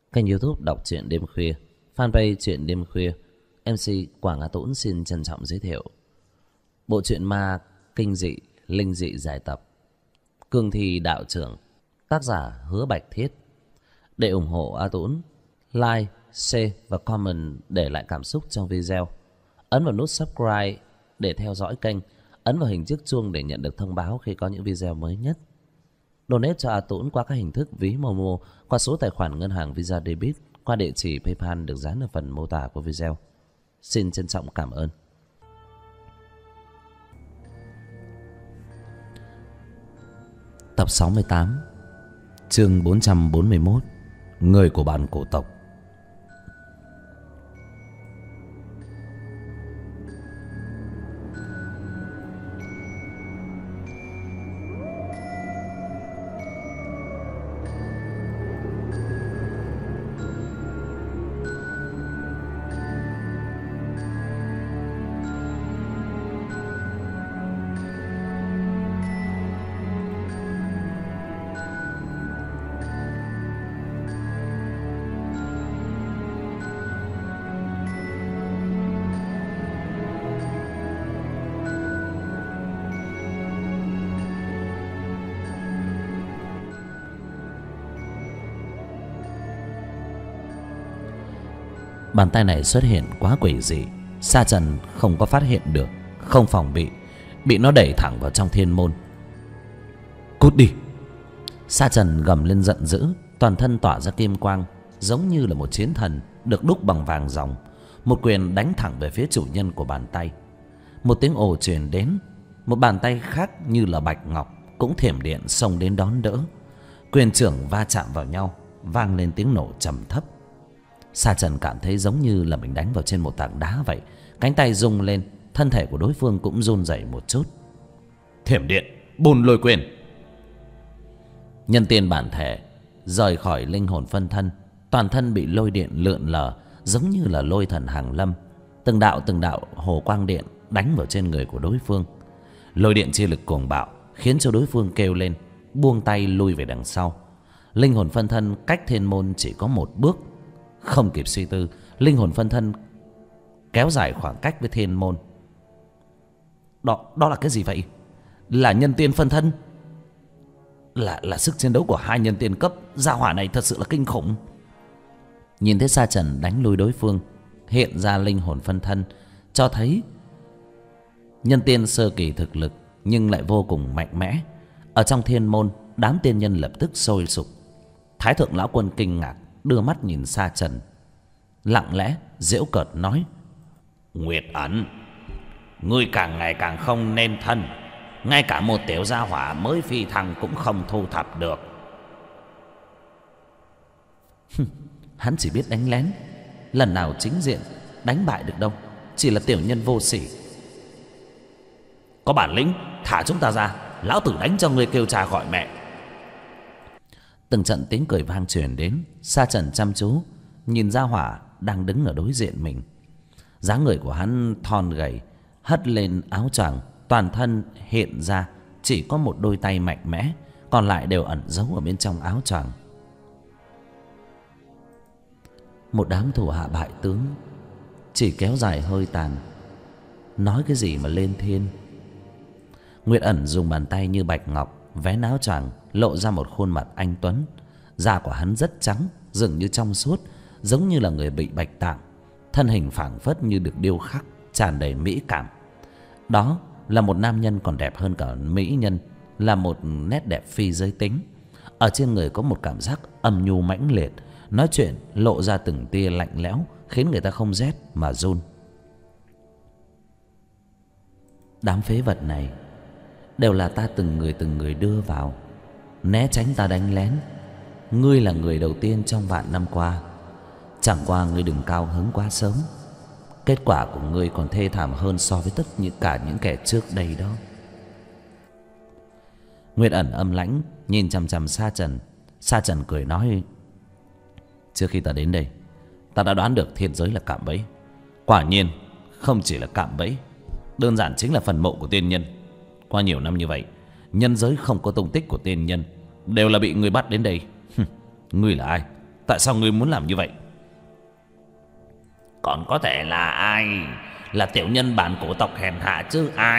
Kênh YouTube đọc truyện đêm khuya, fanpage truyện đêm khuya. MC Quảng Á Tũng xin trân trọng giới thiệu bộ truyện ma kinh dị, linh dị giải tập Cương Thi Đạo Trưởng, tác giả Hứa Bạch Thiết. Để ủng hộ A Tũng, like, share và comment để lại cảm xúc trong video. Ấn vào nút subscribe để theo dõi kênh, ấn vào hình chiếc chuông để nhận được thông báo khi có những video mới nhất. Donate cho A Tũng qua các hình thức ví Momo, qua số tài khoản ngân hàng Visa Debit, qua địa chỉ PayPal được dán ở phần mô tả của video. Xin trân trọng cảm ơn. Tập 68, chương 441, Người của bản cổ tộc. Bàn tay này xuất hiện quá quỷ dị, Sa Trần không có phát hiện được, không phòng bị nó đẩy thẳng vào trong thiên môn. Cút đi! Sa Trần gầm lên giận dữ, toàn thân tỏa ra kim quang, giống như là một chiến thần được đúc bằng vàng ròng. Một quyền đánh thẳng về phía chủ nhân của bàn tay. Một tiếng ồ truyền đến, một bàn tay khác như là bạch ngọc cũng thiểm điện xông đến đón đỡ. Quyền trưởng va chạm vào nhau, vang lên tiếng nổ trầm thấp. Sa Trần cảm thấy giống như là mình đánh vào trên một tảng đá vậy. Cánh tay rung lên, thân thể của đối phương cũng run rẩy một chút. Thiểm điện, bùn lôi quyền. Nhân tiên bản thể rời khỏi linh hồn phân thân, toàn thân bị lôi điện lượn lờ, giống như là lôi thần hàng lâm. Từng đạo hồ quang điện đánh vào trên người của đối phương. Lôi điện chi lực cuồng bạo khiến cho đối phương kêu lên, buông tay lui về đằng sau. Linh hồn phân thân cách thiên môn chỉ có một bước. Không kịp suy tư, linh hồn phân thân kéo dài khoảng cách với thiên môn. Đó là cái gì vậy? Là nhân tiên phân thân? Là sức chiến đấu của hai nhân tiên cấp. Gia hỏa này thật sự là kinh khủng. Nhìn thấy Sa Trần đánh lui đối phương, hiện ra linh hồn phân thân, cho thấy nhân tiên sơ kỳ thực lực, nhưng lại vô cùng mạnh mẽ. Ở trong thiên môn, đám tiên nhân lập tức sôi sục. Thái thượng lão quân kinh ngạc, đưa mắt nhìn Sa Trần, lặng lẽ giễu cợt nói: Nguyệt ẩn, ngươi càng ngày càng không nên thân. Ngay cả một tiểu gia hỏa mới phi thăng cũng không thu thập được. Hắn chỉ biết đánh lén, lần nào chính diện đánh bại được đâu. Chỉ là tiểu nhân vô sỉ. Có bản lĩnh thả chúng ta ra, lão tử đánh cho ngươi kêu cha gọi mẹ. Từng trận tiếng cười vang truyền đến. Sa Trần chăm chú nhìn gia hỏa đang đứng ở đối diện mình. Dáng người của hắn thon gầy, hất lên áo choàng, toàn thân hiện ra chỉ có một đôi tay mạnh mẽ, còn lại đều ẩn giấu ở bên trong áo choàng. Một đám thủ hạ bại tướng chỉ kéo dài hơi tàn, nói cái gì mà lên thiên. Nguyệt ẩn dùng bàn tay như bạch ngọc vén áo choàng, lộ ra một khuôn mặt anh tuấn. Da của hắn rất trắng, dường như trong suốt, giống như là người bị bạch tạng. Thân hình phảng phất như được điêu khắc, tràn đầy mỹ cảm. Đó là một nam nhân còn đẹp hơn cả mỹ nhân, là một nét đẹp phi giới tính. Ở trên người có một cảm giác âm nhu mãnh liệt, nói chuyện lộ ra từng tia lạnh lẽo, khiến người ta không rét mà run. Đám phế vật này đều là ta từng người đưa vào, né tránh ta đánh lén. Ngươi là người đầu tiên trong vạn năm qua. Chẳng qua ngươi đừng cao hứng quá sớm. Kết quả của ngươi còn thê thảm hơn so với cả những kẻ trước đây đó. Nguyệt ẩn âm lãnh nhìn chằm chằm Sa Trần. Sa Trần cười nói: Trước khi ta đến đây, ta đã đoán được thiên giới là cạm bẫy. Quả nhiên không chỉ là cạm bẫy, đơn giản chính là phần mộ của tiên nhân. Qua nhiều năm như vậy, nhân giới không có tung tích của tiên nhân, đều là bị người bắt đến đây. Ngươi là ai? Tại sao ngươi muốn làm như vậy? Còn có thể là ai? Là tiểu nhân bản cổ tộc hèn hạ chứ ai?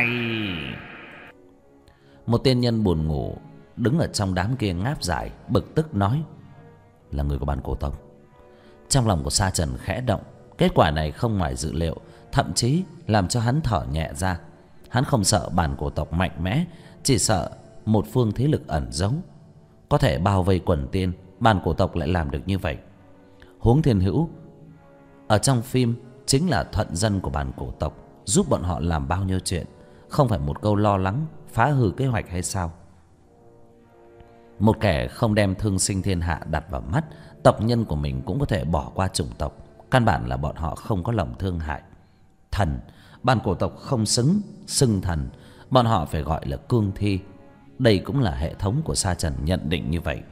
Một tiên nhân buồn ngủ đứng ở trong đám kia ngáp dài, bực tức nói: là người của bản cổ tộc. Trong lòng của Sa Trần khẽ động. Kết quả này không ngoài dự liệu, thậm chí làm cho hắn thở nhẹ ra. Hắn không sợ bản cổ tộc mạnh mẽ, chỉ sợ một phương thế lực ẩn giấu có thể bao vây quần tiên. Bản cổ tộc lại làm được như vậy. Huống Thiên Hữu ở trong phim chính là thuận dân của bản cổ tộc, giúp bọn họ làm bao nhiêu chuyện, không phải một câu lo lắng phá hư kế hoạch hay sao? Một kẻ không đem thương sinh thiên hạ đặt vào mắt, tộc nhân của mình cũng có thể bỏ qua chủng tộc. Căn bản là bọn họ không có lòng thương hại. Thần, bản cổ tộc không xưng thần, bọn họ phải gọi là cương thi. Đây cũng là hệ thống của Sa Trần nhận định như vậy.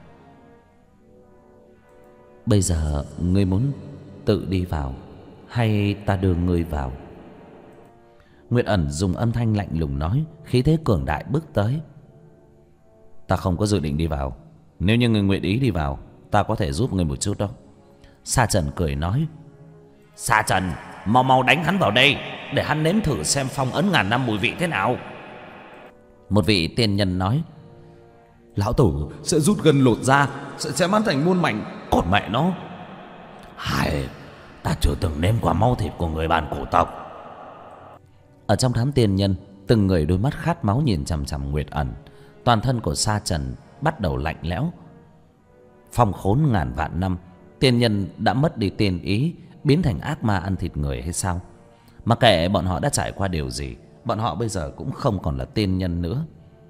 Bây giờ ngươi muốn tự đi vào hay ta đưa ngươi vào? Nguyệt Ẩn dùng âm thanh lạnh lùng nói, khí thế cường đại bước tới. Ta không có dự định đi vào. Nếu như ngươi nguyện ý đi vào, ta có thể giúp ngươi một chút đó. Sa Trần cười nói: Sa Trần, mau mau đánh hắn vào đây, để hắn nếm thử xem phong ấn ngàn năm mùi vị thế nào. Một vị tiên nhân nói: lão tử sẽ rút gân lột da, sẽ chém hắn thành muôn mảnh. Cột mẹ nó, hai, ta chưa từng nếm qua máu thịt của người bản cổ tộc. Ở trong đám tiên nhân, từng người đôi mắt khát máu nhìn chằm chằm Nguyệt Ẩn. Toàn thân của Sa Trần bắt đầu lạnh lẽo. Phong khốn ngàn vạn năm, tiên nhân đã mất đi tiên ý, biến thành ác ma ăn thịt người hay sao? Mà kệ bọn họ đã trải qua điều gì, bọn họ bây giờ cũng không còn là tiên nhân nữa.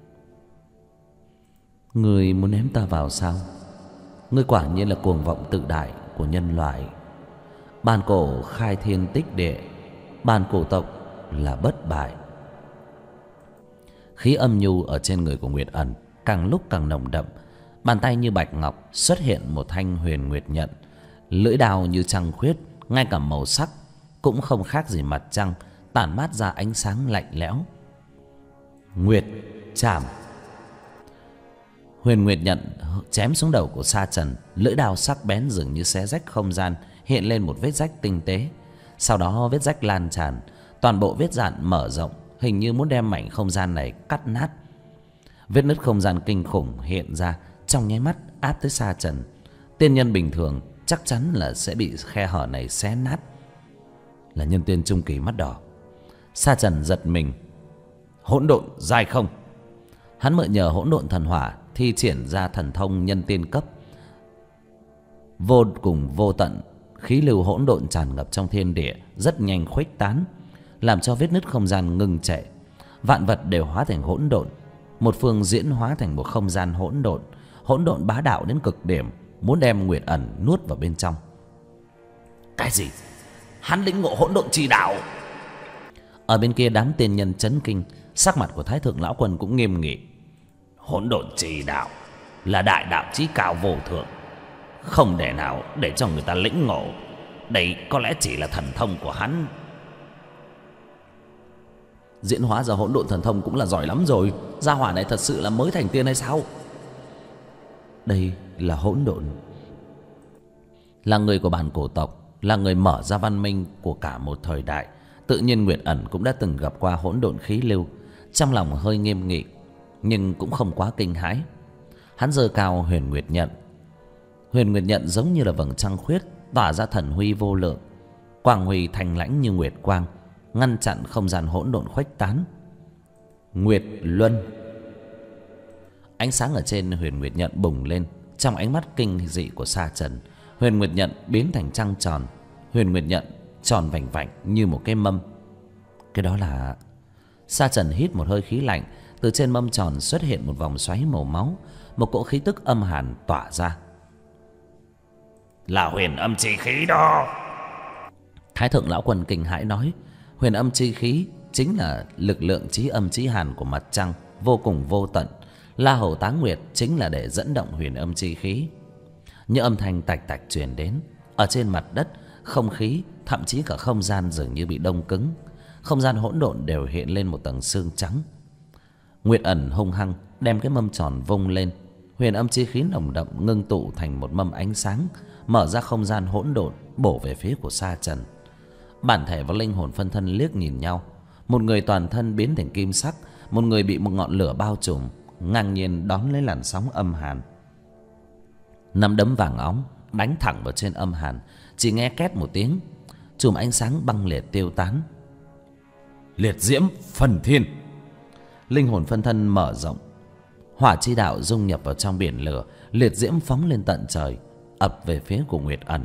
Ngươi muốn ném ta vào sao? Ngươi quả nhiên là cuồng vọng tự đại của nhân loại. Bản cổ khai thiên tích địa, bản cổ tộc là bất bại. Khí âm nhu ở trên người của Nguyệt Ẩn càng lúc càng nồng đậm. Bàn tay như bạch ngọc xuất hiện một thanh huyền nguyệt nhận, lưỡi đao như trăng khuyết, ngay cả màu sắc cũng không khác gì mặt trăng, tản mát ra ánh sáng lạnh lẽo. Nguyệt chạm. Huyền nguyệt nhận chém xuống đầu của Sa Trần, lưỡi đao sắc bén dường như xé rách không gian, hiện lên một vết rách tinh tế. Sau đó vết rách lan tràn, toàn bộ vết dạn mở rộng, hình như muốn đem mảnh không gian này cắt nát. Vết nứt không gian kinh khủng hiện ra, trong nháy mắt áp tới Sa Trần. Tiên nhân bình thường chắc chắn là sẽ bị khe hở này xé nát. Là nhân tiên trung kỳ mắt đỏ. Sa Trần giật mình. Hỗn độn giai không. Hắn mượn nhờ hỗn độn thần hỏa thi triển ra thần thông nhân tiên cấp. Vô cùng vô tận khí lưu hỗn độn tràn ngập trong thiên địa, rất nhanh khuếch tán, làm cho vết nứt không gian ngừng trệ. Vạn vật đều hóa thành hỗn độn, một phương diễn hóa thành một không gian hỗn độn. Hỗn độn bá đạo đến cực điểm, muốn đem Nguyệt Ẩn nuốt vào bên trong. Cái gì? Hắn lĩnh ngộ hỗn độn chi đạo? Ở bên kia đám tiên nhân chấn kinh, sắc mặt của Thái Thượng lão quân cũng nghiêm nghị. Hỗn độn chi đạo là đại đạo chí cao vô thượng, không để nào để cho người ta lĩnh ngộ. Đây có lẽ chỉ là thần thông của hắn. Diễn hóa ra hỗn độn thần thông cũng là giỏi lắm rồi. Gia hỏa này thật sự là mới thành tiên hay sao? Đây là hỗn độn, là người của bản cổ tộc, là người mở ra văn minh của cả một thời đại. Tự nhiên Nguyệt Ẩn cũng đã từng gặp qua hỗn độn khí lưu, trong lòng hơi nghiêm nghị nhưng cũng không quá kinh hãi. Hắn giơ cao huyền nguyệt nhận. Huyền nguyệt nhận giống như là vầng trăng khuyết, tỏa ra thần huy vô lượng, quang huy thanh lãnh như nguyệt quang, ngăn chặn không gian hỗn độn khuếch tán. Nguyệt luân. Ánh sáng ở trên huyền nguyệt nhận bùng lên. Trong ánh mắt kinh dị của Sa Trần, huyền nguyệt nhận biến thành trăng tròn. Huyền nguyệt nhận tròn vành vạnh như một cái mâm. Cái đó là... Sa Trần hít một hơi khí lạnh. Từ trên mâm tròn xuất hiện một vòng xoáy màu máu, một cỗ khí tức âm hàn tỏa ra. Là huyền âm chi khí đó. Thái Thượng lão quân kinh hãi nói. Huyền âm chi khí chính là lực lượng chí âm chí hàn của mặt trăng, vô cùng vô tận. La Hầu Táng Nguyệt chính là để dẫn động huyền âm chi khí. Những âm thanh tạch tạch truyền đến. Ở trên mặt đất, không khí, thậm chí cả không gian dường như bị đông cứng. Không gian hỗn độn đều hiện lên một tầng sương trắng. Nguyệt Ẩn hung hăng đem cái mâm tròn vung lên. huyền âm chi khí nồng đậm ngưng tụ thành một mâm ánh sáng, mở ra không gian hỗn độn bổ về phía của Sa Trần. Bản thể và linh hồn phân thân liếc nhìn nhau, một người toàn thân biến thành kim sắc, một người bị một ngọn lửa bao trùm, ngang nhiên đón lấy làn sóng âm hàn. Nắm đấm vàng óng đánh thẳng vào trên âm hàn, chỉ nghe két một tiếng, chùm ánh sáng băng liệt tiêu tán. Liệt diễm phần thiên. Linh hồn phân thân mở rộng, hỏa chi đạo dung nhập vào trong biển lửa, liệt diễm phóng lên tận trời, ập về phía của Nguyệt Ẩn.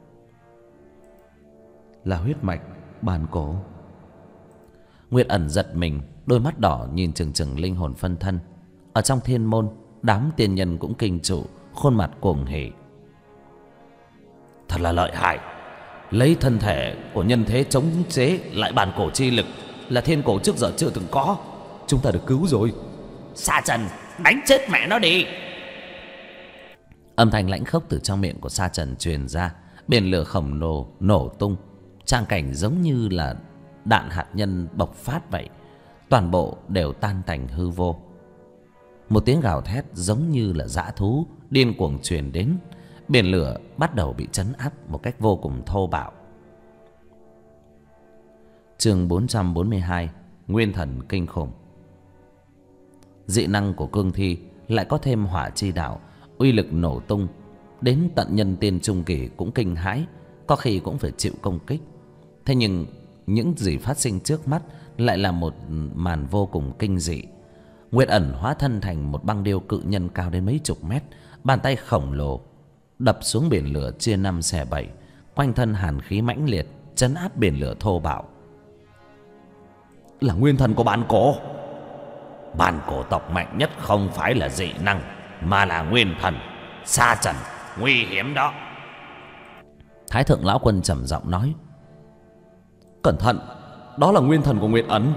Là huyết mạch bàn cổ. Nguyệt Ẩn giật mình, đôi mắt đỏ nhìn chừng chừng linh hồn phân thân. Ở trong thiên môn, đám tiên nhân cũng kinh trụ, khuôn mặt cuồng hỉ. Thật là lợi hại, lấy thân thể của nhân thế chống chế lại bàn cổ chi lực, là thiên cổ trước giờ chưa từng có. Chúng ta được cứu rồi. Sa Trần, đánh chết mẹ nó đi. Âm thanh lãnh khốc từ trong miệng của Sa Trần truyền ra, biển lửa khổng lồ nổ tung, trang cảnh giống như là đạn hạt nhân bộc phát vậy, toàn bộ đều tan tành hư vô. Một tiếng gào thét giống như là dã thú điên cuồng truyền đến, biển lửa bắt đầu bị trấn áp một cách vô cùng thô bạo. Chương 442, Nguyên thần kinh khủng. Dị năng của cương thi lại có thêm hỏa chi đạo, uy lực nổ tung, đến tận nhân tiên trung kỳ cũng kinh hãi, có khi cũng phải chịu công kích. Thế nhưng những gì phát sinh trước mắt lại là một màn vô cùng kinh dị. Nguyệt Ẩn hóa thân thành một băng điêu cự nhân cao đến mấy chục mét, bàn tay khổng lồ đập xuống biển lửa chia năm xẻ bảy, quanh thân hàn khí mãnh liệt trấn áp biển lửa thô bạo. Là nguyên thần của bàn cổ. Bàn cổ tộc mạnh nhất không phải là dị năng, mà là nguyên thần. Sa Trần, nguy hiểm đó. Thái thượng lão quân trầm giọng nói. Cẩn thận, đó là nguyên thần của Nguyệt Ẩn.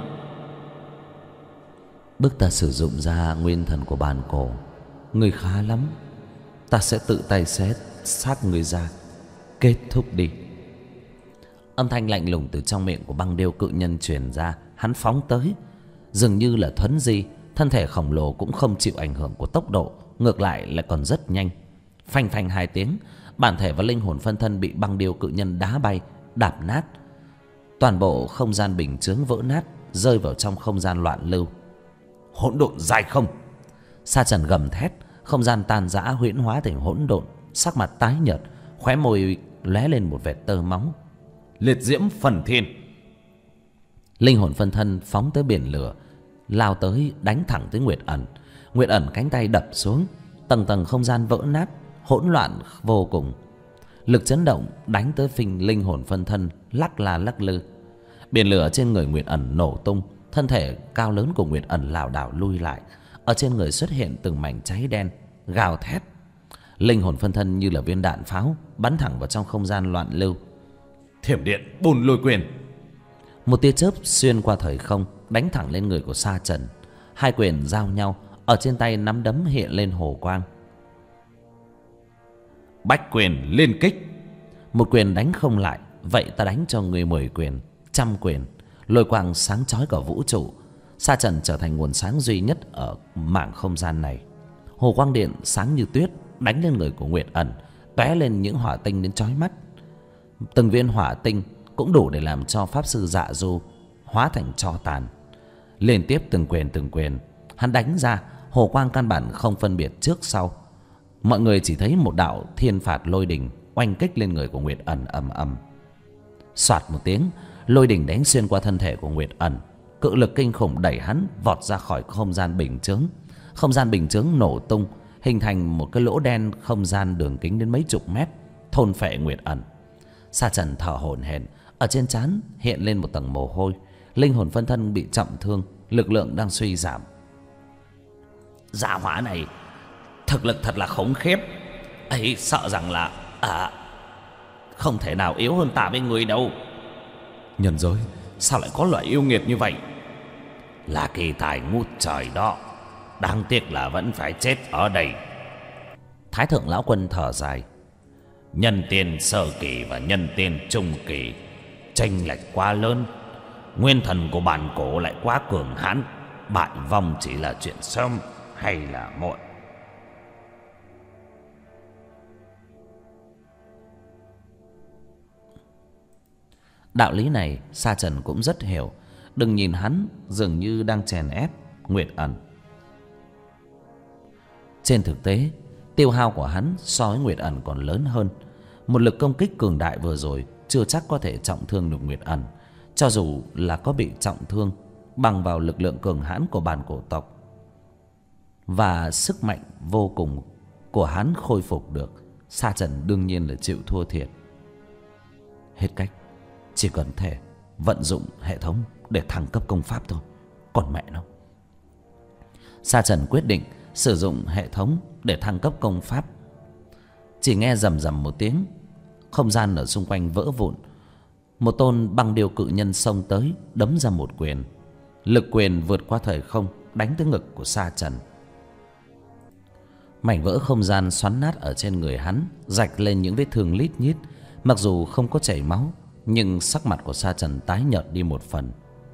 Bức ta sử dụng ra nguyên thần của bàn cổ, người khá lắm. Ta sẽ tự tay xé xác người ra, kết thúc đi. Âm thanh lạnh lùng từ trong miệng của băng điêu cự nhân truyền ra. Hắn phóng tới, dường như là thuấn di, thân thể khổng lồ cũng không chịu ảnh hưởng của tốc độ, ngược lại lại còn rất nhanh. Phanh phanh hai tiếng, bản thể và linh hồn phân thân bị băng điêu cự nhân đá bay, đạp nát. Toàn bộ không gian bình chướng vỡ nát, rơi vào trong không gian loạn lưu. Hỗn độn dài không. Sa Trần gầm thét, không gian tan rã huyễn hóa thành hỗn độn, sắc mặt tái nhợt, khóe môi lóe lên một vệt tơ máu. Liệt diễm phần thiên. Linh hồn phân thân phóng tới biển lửa, lao tới đánh thẳng tới Nguyệt Ẩn. Nguyệt Ẩn cánh tay đập xuống, tầng tầng không gian vỡ nát, hỗn loạn vô cùng. Lực chấn động đánh tới phình linh hồn phân thân lắc la lắc lư. Biển lửa trên người Nguyệt Ẩn nổ tung, thân thể cao lớn của Nguyệt Ẩn lảo đảo lui lại. Ở trên người xuất hiện từng mảnh cháy đen, gào thét. Linh hồn phân thân như là viên đạn pháo bắn thẳng vào trong không gian loạn lưu. Thiểm điện bùn lôi quyền. Một tia chớp xuyên qua thời không, đánh thẳng lên người của Sa Trần. Hai quyền giao nhau, ở trên tay nắm đấm hiện lên hồ quang. Bách quyền liên kích. Một quyền đánh không lại, vậy ta đánh cho người 10 quyền, 100 quyền. Lôi quang sáng chói cả vũ trụ. Sa Trần trở thành nguồn sáng duy nhất ở mảng không gian này. Hồ quang điện sáng như tuyết đánh lên người của Nguyệt Ẩn, tóe lên những hỏa tinh đến chói mắt. Từng viên hỏa tinh cũng đủ để làm cho pháp sư Dạ Du hóa thành tro tàn. Liên tiếp từng quyền hắn đánh ra, hồ quang căn bản không phân biệt trước sau. Mọi người chỉ thấy một đạo thiên phạt lôi đình oanh kích lên người của Nguyệt Ẩn ầm ầm. Soạt một tiếng, lôi đình đánh xuyên qua thân thể của Nguyệt Ẩn, cự lực kinh khủng đẩy hắn vọt ra khỏi không gian bình chướng. Không gian bình chướng nổ tung, hình thành một cái lỗ đen không gian đường kính đến mấy chục mét, thôn phệ Nguyệt Ẩn. Sa Trần thở hổn hển, ở trên trán hiện lên một tầng mồ hôi. Linh hồn phân thân bị trọng thương, lực lượng đang suy giảm. Gia hỏa này thực lực thật là khủng khiếp ấy, sợ rằng là không thể nào yếu hơn ta với người đâu. Nhân giới sao lại có loại yêu nghiệt như vậy? Là kỳ tài ngút trời đó, đáng tiếc là vẫn phải chết ở đây. Thái thượng lão quân thở dài. Nhân tiên sơ kỳ và nhân tiên trung kỳ chênh lệch quá lớn. Nguyên thần của bản cổ lại quá cường hãn, bại vong chỉ là chuyện sớm hay là muộn. Đạo lý này Sa Trần cũng rất hiểu. Đừng nhìn hắn dường như đang chèn ép Nguyệt Ẩn. Trên thực tế, tiêu hao của hắn so với Nguyệt Ẩn còn lớn hơn. Một lực công kích cường đại vừa rồi chưa chắc có thể trọng thương được Nguyệt Ẩn. Cho dù là có bị trọng thương, bằng vào lực lượng cường hãn của bản cổ tộc và sức mạnh vô cùng của hắn khôi phục được, Sa Trần đương nhiên là chịu thua thiệt. Hết cách, chỉ cần thể vận dụng hệ thống để thăng cấp công pháp thôi. Còn mẹ nó. Sa Trần quyết định sử dụng hệ thống để thăng cấp công pháp. Chỉ nghe rầm rầm một tiếng, không gian ở xung quanh vỡ vụn. Một tôn băng điêu cự nhân xông tới, đấm ra một quyền. Lực quyền vượt qua thời không, đánh tới ngực của Sa Trần. Mảnh vỡ không gian xoắn nát ở trên người hắn, rạch lên những vết thương lít nhít. Mặc dù không có chảy máu, nhưng sắc mặt của Sa Trần tái nhợt đi một phần.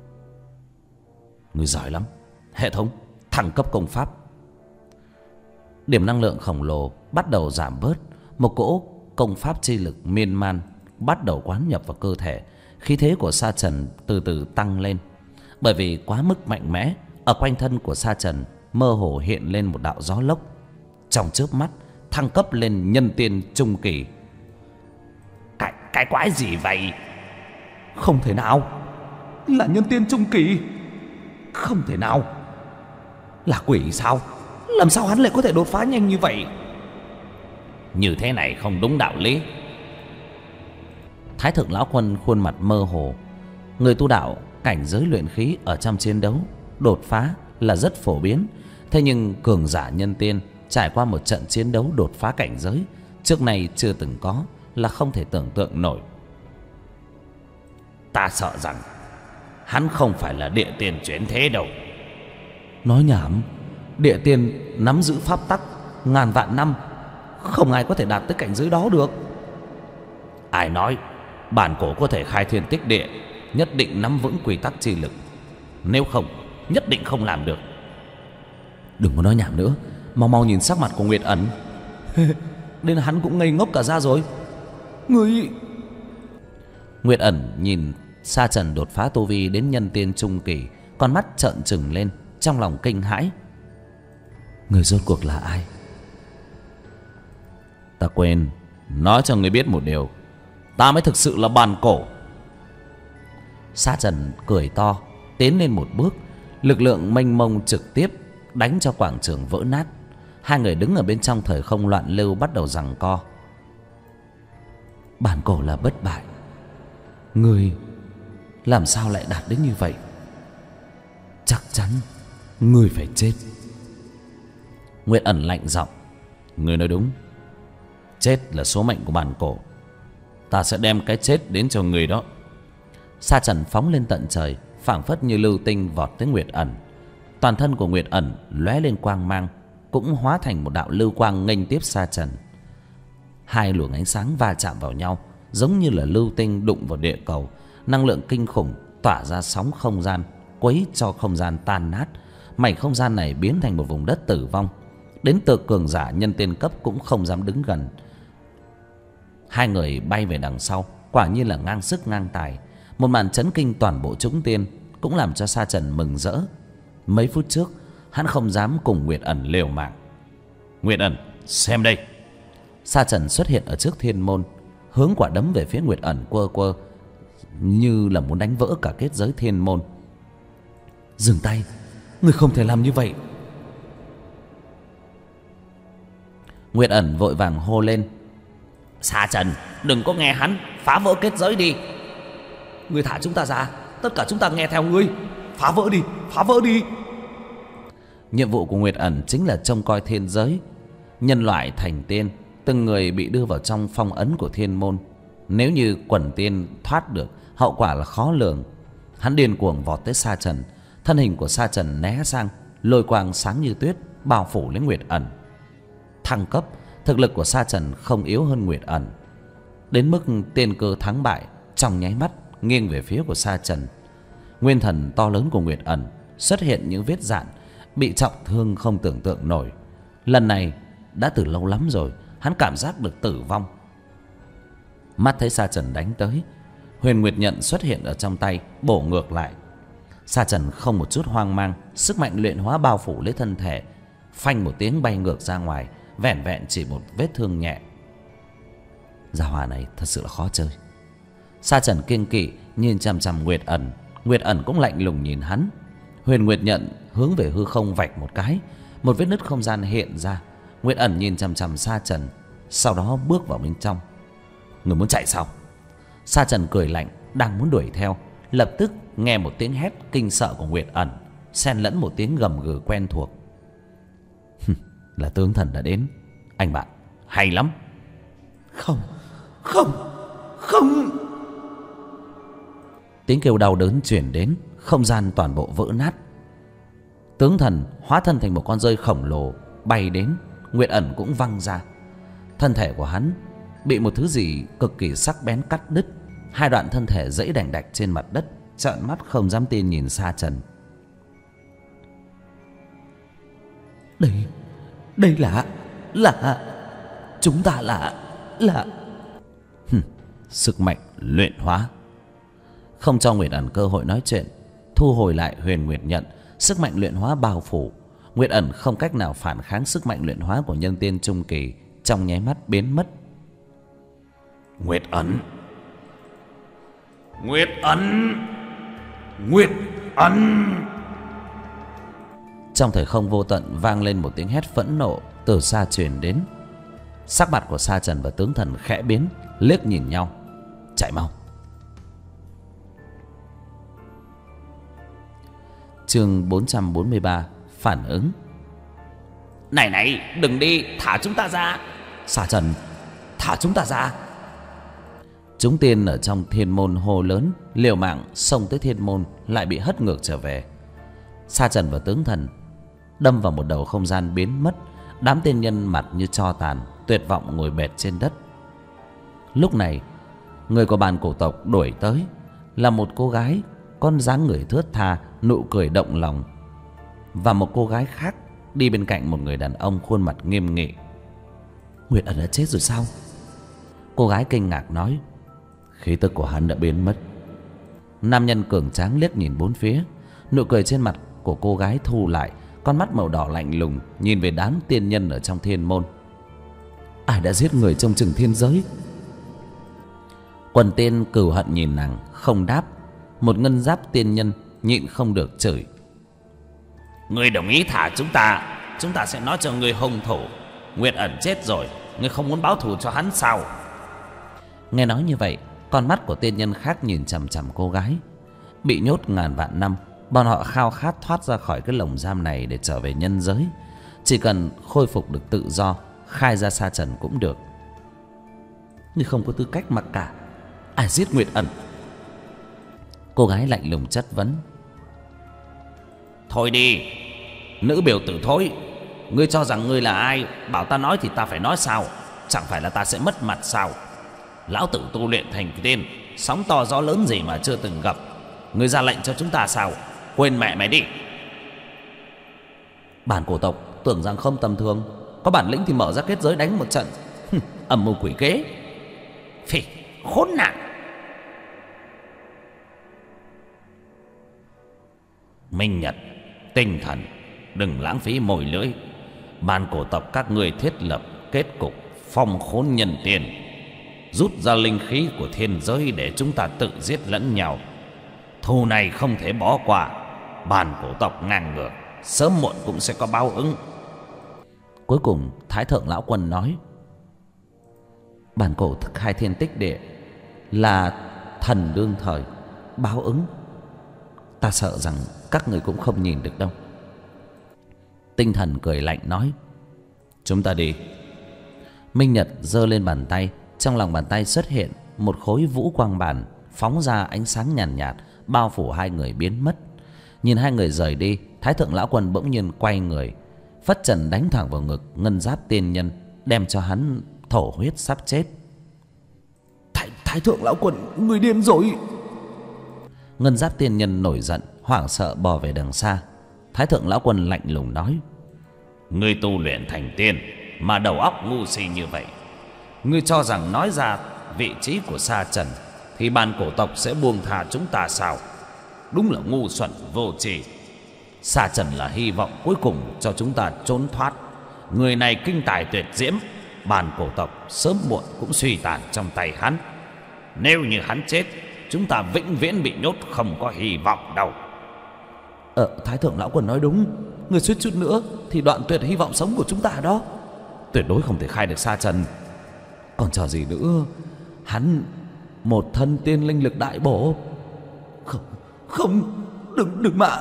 Người giỏi lắm. Hệ thống thăng cấp công pháp. Điểm năng lượng khổng lồ bắt đầu giảm bớt. Một cỗ công pháp chi lực miên man bắt đầu quán nhập vào cơ thể. Khí thế của Sa Trần từ từ tăng lên. Bởi vì quá mức mạnh mẽ, ở quanh thân của Sa Trần mơ hồ hiện lên một đạo gió lốc. Trong chớp mắt thăng cấp lên nhân tiên trung kỳ. Cái quái gì vậy? Không thể nào. Là nhân tiên trung kỳ? Không thể nào. Là quỷ sao? Làm sao hắn lại có thể đột phá nhanh như vậy? Như thế này không đúng đạo lý. Thái Thượng lão quân khuôn mặt mơ hồ. Người tu đạo cảnh giới luyện khí ở trong chiến đấu đột phá là rất phổ biến. Thế nhưng cường giả nhân tiên trải qua một trận chiến đấu đột phá cảnh giới trước nay chưa từng có, là không thể tưởng tượng nổi. Ta sợ rằng hắn không phải là địa tiên chuyển thế đâu. Nói nhảm. Địa tiên nắm giữ pháp tắc ngàn vạn năm, không ai có thể đạt tới cảnh giới đó được. Ai nói? Bản cổ có thể khai thiên tích địa, nhất định nắm vững quy tắc chi lực. Nếu không, nhất định không làm được. Đừng có nói nhảm nữa, mau mau nhìn sắc mặt của Nguyệt Ẩn. Đến hắn cũng ngây ngốc cả ra rồi. Người... Nguyệt Ẩn nhìn Sa Trần đột phá tu vi đến nhân tiên trung kỳ, con mắt trợn trừng lên, trong lòng kinh hãi. Người rốt cuộc là ai? Ta quên nói cho người biết một điều. Ta mới thực sự là bản cổ. Sa Trần cười to, tiến lên một bước. Lực lượng mênh mông trực tiếp đánh cho quảng trường vỡ nát. Hai người đứng ở bên trong thời không loạn lưu bắt đầu giằng co. Bản cổ là bất bại. Người làm sao lại đạt đến như vậy? Chắc chắn người phải chết. Nguyệt Ẩn lạnh giọng. Người nói đúng. Chết là số mệnh của bản cổ. Ta sẽ đem cái chết đến cho người đó. Sa Trần phóng lên tận trời, phảng phất như lưu tinh vọt tới Nguyệt Ẩn. Toàn thân của Nguyệt Ẩn lóe lên quang mang, cũng hóa thành một đạo lưu quang nghênh tiếp Sa Trần. Hai luồng ánh sáng va chạm vào nhau, giống như là lưu tinh đụng vào địa cầu. Năng lượng kinh khủng tỏa ra sóng không gian, quấy cho không gian tan nát. Mảnh không gian này biến thành một vùng đất tử vong. Đến từ cường giả nhân tiên cấp cũng không dám đứng gần. Hai người bay về đằng sau, quả nhiên là ngang sức ngang tài. Một màn chấn kinh toàn bộ chúng tiên, cũng làm cho Sa Trần mừng rỡ. Mấy phút trước hắn không dám cùng Nguyệt Ẩn liều mạng. Nguyệt Ẩn, xem đây. Sa Trần xuất hiện ở trước thiên môn, hướng quả đấm về phía Nguyệt Ẩn quơ quơ, như là muốn đánh vỡ cả kết giới thiên môn. Dừng tay, ngươi không thể làm như vậy. Nguyệt Ẩn vội vàng hô lên. Sa Trần, đừng có nghe hắn, phá vỡ kết giới đi. Ngươi thả chúng ta ra, tất cả chúng ta nghe theo ngươi. Phá vỡ đi, phá vỡ đi. Nhiệm vụ của Nguyệt Ẩn chính là trông coi thiên giới. Nhân loại thành tiên, từng người bị đưa vào trong phong ấn của thiên môn. Nếu như quần tiên thoát được, hậu quả là khó lường. Hắn điên cuồng vọt tới Sa Trần. Thân hình của Sa Trần né sang, lôi quang sáng như tuyết bao phủ lấy Nguyệt Ẩn. Thăng cấp, thực lực của Sa Trần không yếu hơn Nguyệt Ẩn. Đến mức tiên cơ thắng bại trong nháy mắt nghiêng về phía của Sa Trần. Nguyên thần to lớn của Nguyệt Ẩn xuất hiện những vết rạn, bị trọng thương không tưởng tượng nổi. Lần này đã từ lâu lắm rồi, hắn cảm giác được tử vong. Mắt thấy Sa Trần đánh tới, Huyền Nguyệt Nhận xuất hiện ở trong tay, bổ ngược lại. Sa Trần không một chút hoang mang, sức mạnh luyện hóa bao phủ lấy thân thể, phanh một tiếng bay ngược ra ngoài, vẻn vẹn chỉ một vết thương nhẹ. Gia hỏa này thật sự là khó chơi. Sa Trần kiêng kỵ nhìn chằm chằm Nguyệt Ẩn. Nguyệt Ẩn cũng lạnh lùng nhìn hắn. Huyền Nguyệt Nhận hướng về hư không vạch một cái, một vết nứt không gian hiện ra. Nguyệt Ẩn nhìn chằm chằm Sa Trần, sau đó bước vào bên trong. Người muốn chạy sao? Sa Trần cười lạnh, đang muốn đuổi theo, lập tức nghe một tiếng hét kinh sợ của Nguyệt Ẩn, xen lẫn một tiếng gầm gừ quen thuộc. Là tướng thần đã đến. Anh bạn, hay lắm. Không. Tiếng kêu đau đớn chuyển đến, không gian toàn bộ vỡ nát. Tướng thần hóa thân thành một con rơi khổng lồ bay đến. Nguyệt Ẩn cũng văng ra. Thân thể của hắn bị một thứ gì cực kỳ sắc bén cắt đứt. Hai đoạn thân thể giãy đành đạch trên mặt đất, trợn mắt không dám tin nhìn Sa Trần. Đây là chúng ta là sức mạnh luyện hóa. Không cho Nguyệt Ẩn cơ hội nói chuyện, thu hồi lại Huyền Nguyệt Nhận, sức mạnh luyện hóa bao phủ. Nguyệt Ẩn không cách nào phản kháng sức mạnh luyện hóa của nhân tiên trung kỳ, trong nháy mắt biến mất. Nguyệt Ẩn. Trong thời không vô tận vang lên một tiếng hét phẫn nộ từ xa truyền đến. Sắc mặt của Sa Trần và tướng thần khẽ biến, liếc nhìn nhau. Chạy mau. Chương 443 phản ứng. Này, đừng đi, thả chúng ta ra. Sa Trần, thả chúng ta ra. Chúng tiên ở trong thiên môn hô lớn, liều mạng xông tới thiên môn, lại bị hất ngược trở về. Sa Trần và tướng thần đâm vào một đầu không gian biến mất. Đám tiên nhân mặt như tro tàn, tuyệt vọng ngồi bệt trên đất. Lúc này, người của bàn cổ tộc đuổi tới là một cô gái, con dáng người thướt tha, nụ cười động lòng, và một cô gái khác đi bên cạnh một người đàn ông khuôn mặt nghiêm nghị. Nguyệt Ẩn đã chết rồi sao? Cô gái kinh ngạc nói. Khí tức của hắn đã biến mất. Nam nhân cường tráng liếc nhìn bốn phía, nụ cười trên mặt của cô gái thu lại, con mắt màu đỏ lạnh lùng nhìn về đám tiên nhân ở trong thiên môn. Ai đã giết người trong Trừng Thiên Giới? Quần tiên cừu hận nhìn nàng không đáp. Một ngân giáp tiên nhân nhịn không được chửi. Ngươi đồng ý thả chúng ta sẽ nói cho ngươi hung thủ. Nguyệt Ẩn chết rồi, ngươi không muốn báo thù cho hắn sao? Nghe nói như vậy, con mắt của tiên nhân khác nhìn chằm chằm cô gái. Bị nhốt ngàn vạn năm, bọn họ khao khát thoát ra khỏi cái lồng giam này để trở về nhân giới. Chỉ cần khôi phục được tự do, khai ra Sa Trần cũng được. Ngươi không có tư cách mặc cả. Ai giết Nguyệt Ẩn? Cô gái lạnh lùng chất vấn. Thôi đi, nữ biểu tử thối. Ngươi cho rằng ngươi là ai? Bảo ta nói thì ta phải nói sao? Chẳng phải là ta sẽ mất mặt sao? Lão tử tu luyện thành tiên, sóng to gió lớn gì mà chưa từng gặp. Ngươi ra lệnh cho chúng ta sao? Quên mẹ mày đi. Bản cổ tộc tưởng rằng không tầm thường, có bản lĩnh thì mở ra kết giới đánh một trận. Âm mưu quỷ kế. Phì, khốn nạn. Minh Nhật, tinh thần, đừng lãng phí mồi lưỡi. Ban cổ tộc các ngươi thiết lập kết cục phong khốn nhân tiền, rút ra linh khí của thiên giới để chúng ta tự giết lẫn nhau. Thù này không thể bỏ qua. Ban cổ tộc ngang ngược, sớm muộn cũng sẽ có báo ứng. Cuối cùng Thái Thượng Lão Quân nói. Bản cổ khai thiên tích địa là thần đương thời, báo ứng ta sợ rằng các người cũng không nhìn được đâu. Tinh thần cười lạnh nói. Chúng ta đi. Minh Nhật giơ lên bàn tay, trong lòng bàn tay xuất hiện một khối vũ quang bản, phóng ra ánh sáng nhàn nhạt, bao phủ hai người biến mất. Nhìn hai người rời đi, Thái Thượng Lão Quân bỗng nhiên quay người, phất trần đánh thẳng vào ngực ngân giáp tiên nhân, đem cho hắn thổ huyết sắp chết. Thái Thượng Lão Quân, người điên rồi. Ngân giáp tiên nhân nổi giận, hoảng sợ bò về đằng xa. Thái Thượng Lão Quân lạnh lùng nói. Ngươi tu luyện thành tiên mà đầu óc ngu si như vậy, ngươi cho rằng nói ra vị trí của Sa Trần thì bàn cổ tộc sẽ buông tha chúng ta sao? Đúng là ngu xuẩn vô tri. Sa Trần là hy vọng cuối cùng cho chúng ta trốn thoát. Người này kinh tài tuyệt diễm, bàn cổ tộc sớm muộn cũng suy tàn trong tay hắn. Nếu như hắn chết, chúng ta vĩnh viễn bị nhốt, không có hy vọng đâu. Thái thượng lão quân nói đúng. Người suýt chút nữa thì đoạn tuyệt hy vọng sống của chúng ta đó. Tuyệt đối không thể khai được Sa Trần. Còn chờ gì nữa? Hắn một thân tiên linh lực đại bổ. Không, đừng mà.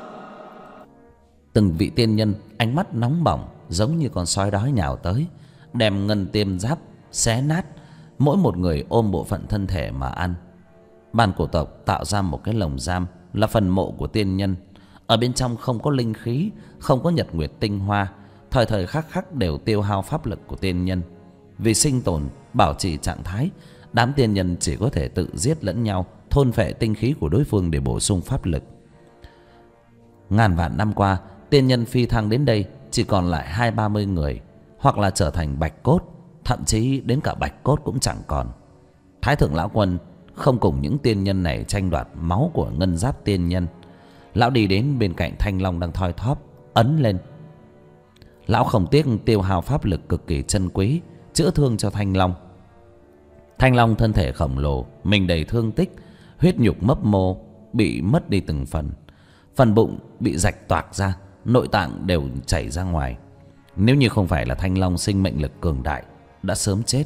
Từng vị tiên nhân ánh mắt nóng bỏng, giống như con sói đói nhào tới, đem ngân tiêm giáp xé nát, mỗi một người ôm bộ phận thân thể mà ăn. Bàn cổ tộc tạo ra một cái lồng giam là phần mộ của tiên nhân. Ở bên trong không có linh khí, không có nhật nguyệt tinh hoa, thời thời khắc khắc đều tiêu hao pháp lực của tiên nhân. Vì sinh tồn, bảo trì trạng thái, đám tiên nhân chỉ có thể tự giết lẫn nhau, thôn phệ tinh khí của đối phương để bổ sung pháp lực. Ngàn vạn năm qua, tiên nhân phi thăng đến đây chỉ còn lại 20-30 người, hoặc là trở thành bạch cốt, thậm chí đến cả bạch cốt cũng chẳng còn. Thái thượng lão quân không cùng những tiên nhân này tranh đoạt máu của ngân giáp tiên nhân. Lão đi đến bên cạnh Thanh Long đang thoi thóp, ấn lên. Lão không tiếc tiêu hao pháp lực cực kỳ chân quý, chữa thương cho Thanh Long. Thanh Long thân thể khổng lồ, mình đầy thương tích, huyết nhục mấp mô, bị mất đi từng phần. Phần bụng bị rạch toạc ra, nội tạng đều chảy ra ngoài. Nếu như không phải là Thanh Long sinh mệnh lực cường đại, đã sớm chết.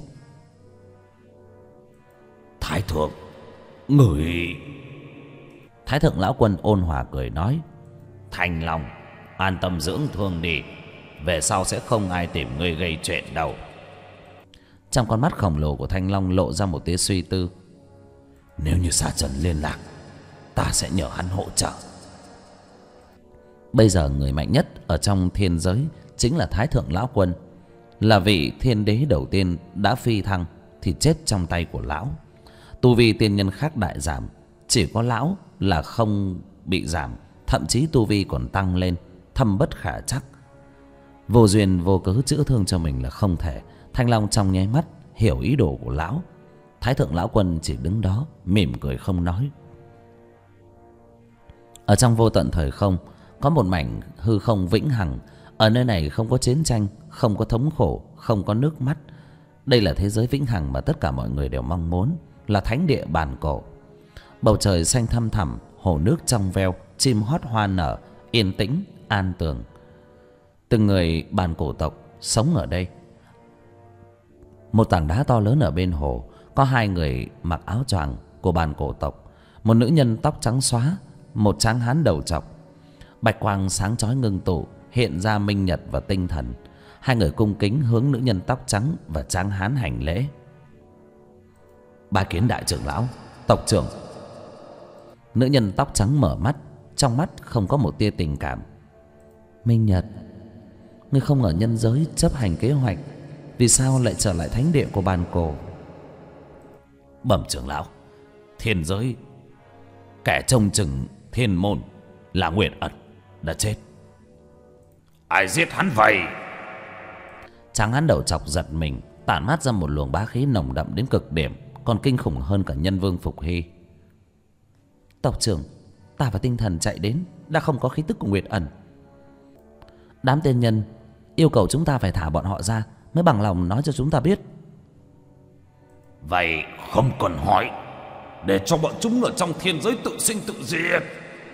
Thái thượng, người... Thái thượng lão quân ôn hòa cười nói: Thanh Long, an tâm dưỡng thương đi, về sau sẽ không ai tìm ngươi gây chuyện đâu. Trong con mắt khổng lồ của Thanh Long lộ ra một tia suy tư. Nếu như Sa Trần liên lạc, ta sẽ nhờ hắn hỗ trợ. Bây giờ người mạnh nhất ở trong thiên giới chính là Thái thượng lão quân, là vị thiên đế đầu tiên đã phi thăng thì chết trong tay của lão. Tu vi tiên nhân khác đại giảm, chỉ có lão là không bị giảm, thậm chí tu vi còn tăng lên, thâm bất khả trắc. Vô duyên vô cớ chữa thương cho mình là không thể. Thanh Long trong nháy mắt hiểu ý đồ của lão. Thái thượng lão quân chỉ đứng đó mỉm cười không nói. Ở trong vô tận thời không, có một mảnh hư không vĩnh hằng. Ở nơi này không có chiến tranh, không có thống khổ, không có nước mắt. Đây là thế giới vĩnh hằng mà tất cả mọi người đều mong muốn, là thánh địa bàn cổ. Bầu trời xanh thăm thẳm, hồ nước trong veo, chim hót hoa nở, yên tĩnh, an tường. Từng người bàn cổ tộc sống ở đây. Một tảng đá to lớn ở bên hồ, có hai người mặc áo choàng của bàn cổ tộc, một nữ nhân tóc trắng xóa, một tráng hán đầu trọc. Bạch quang sáng chói ngưng tụ, hiện ra minh nhật và tinh thần. Hai người cung kính hướng nữ nhân tóc trắng và tráng hán hành lễ. Bái kiến đại trưởng lão, tộc trưởng. Nữ nhân tóc trắng mở mắt, trong mắt không có một tia tình cảm. Minh Nhật, ngươi không ở nhân giới chấp hành kế hoạch, vì sao lại trở lại thánh địa của bàn cổ? Bẩm trưởng lão, thiên giới kẻ trông chừng thiên môn là Nguyệt Ẩn đã chết. Ai giết hắn vậy? Tráng hán đầu chọc giật mình, tản mát ra một luồng bá khí nồng đậm đến cực điểm, còn kinh khủng hơn cả nhân vương Phục Hy. Tộc trưởng, ta và tinh thần chạy đến đã không có khí tức của Nguyệt Ẩn. Đám tiên nhân yêu cầu chúng ta phải thả bọn họ ra mới bằng lòng nói cho chúng ta biết. Vậy không cần hỏi, để cho bọn chúng ở trong thiên giới tự sinh tự diệt.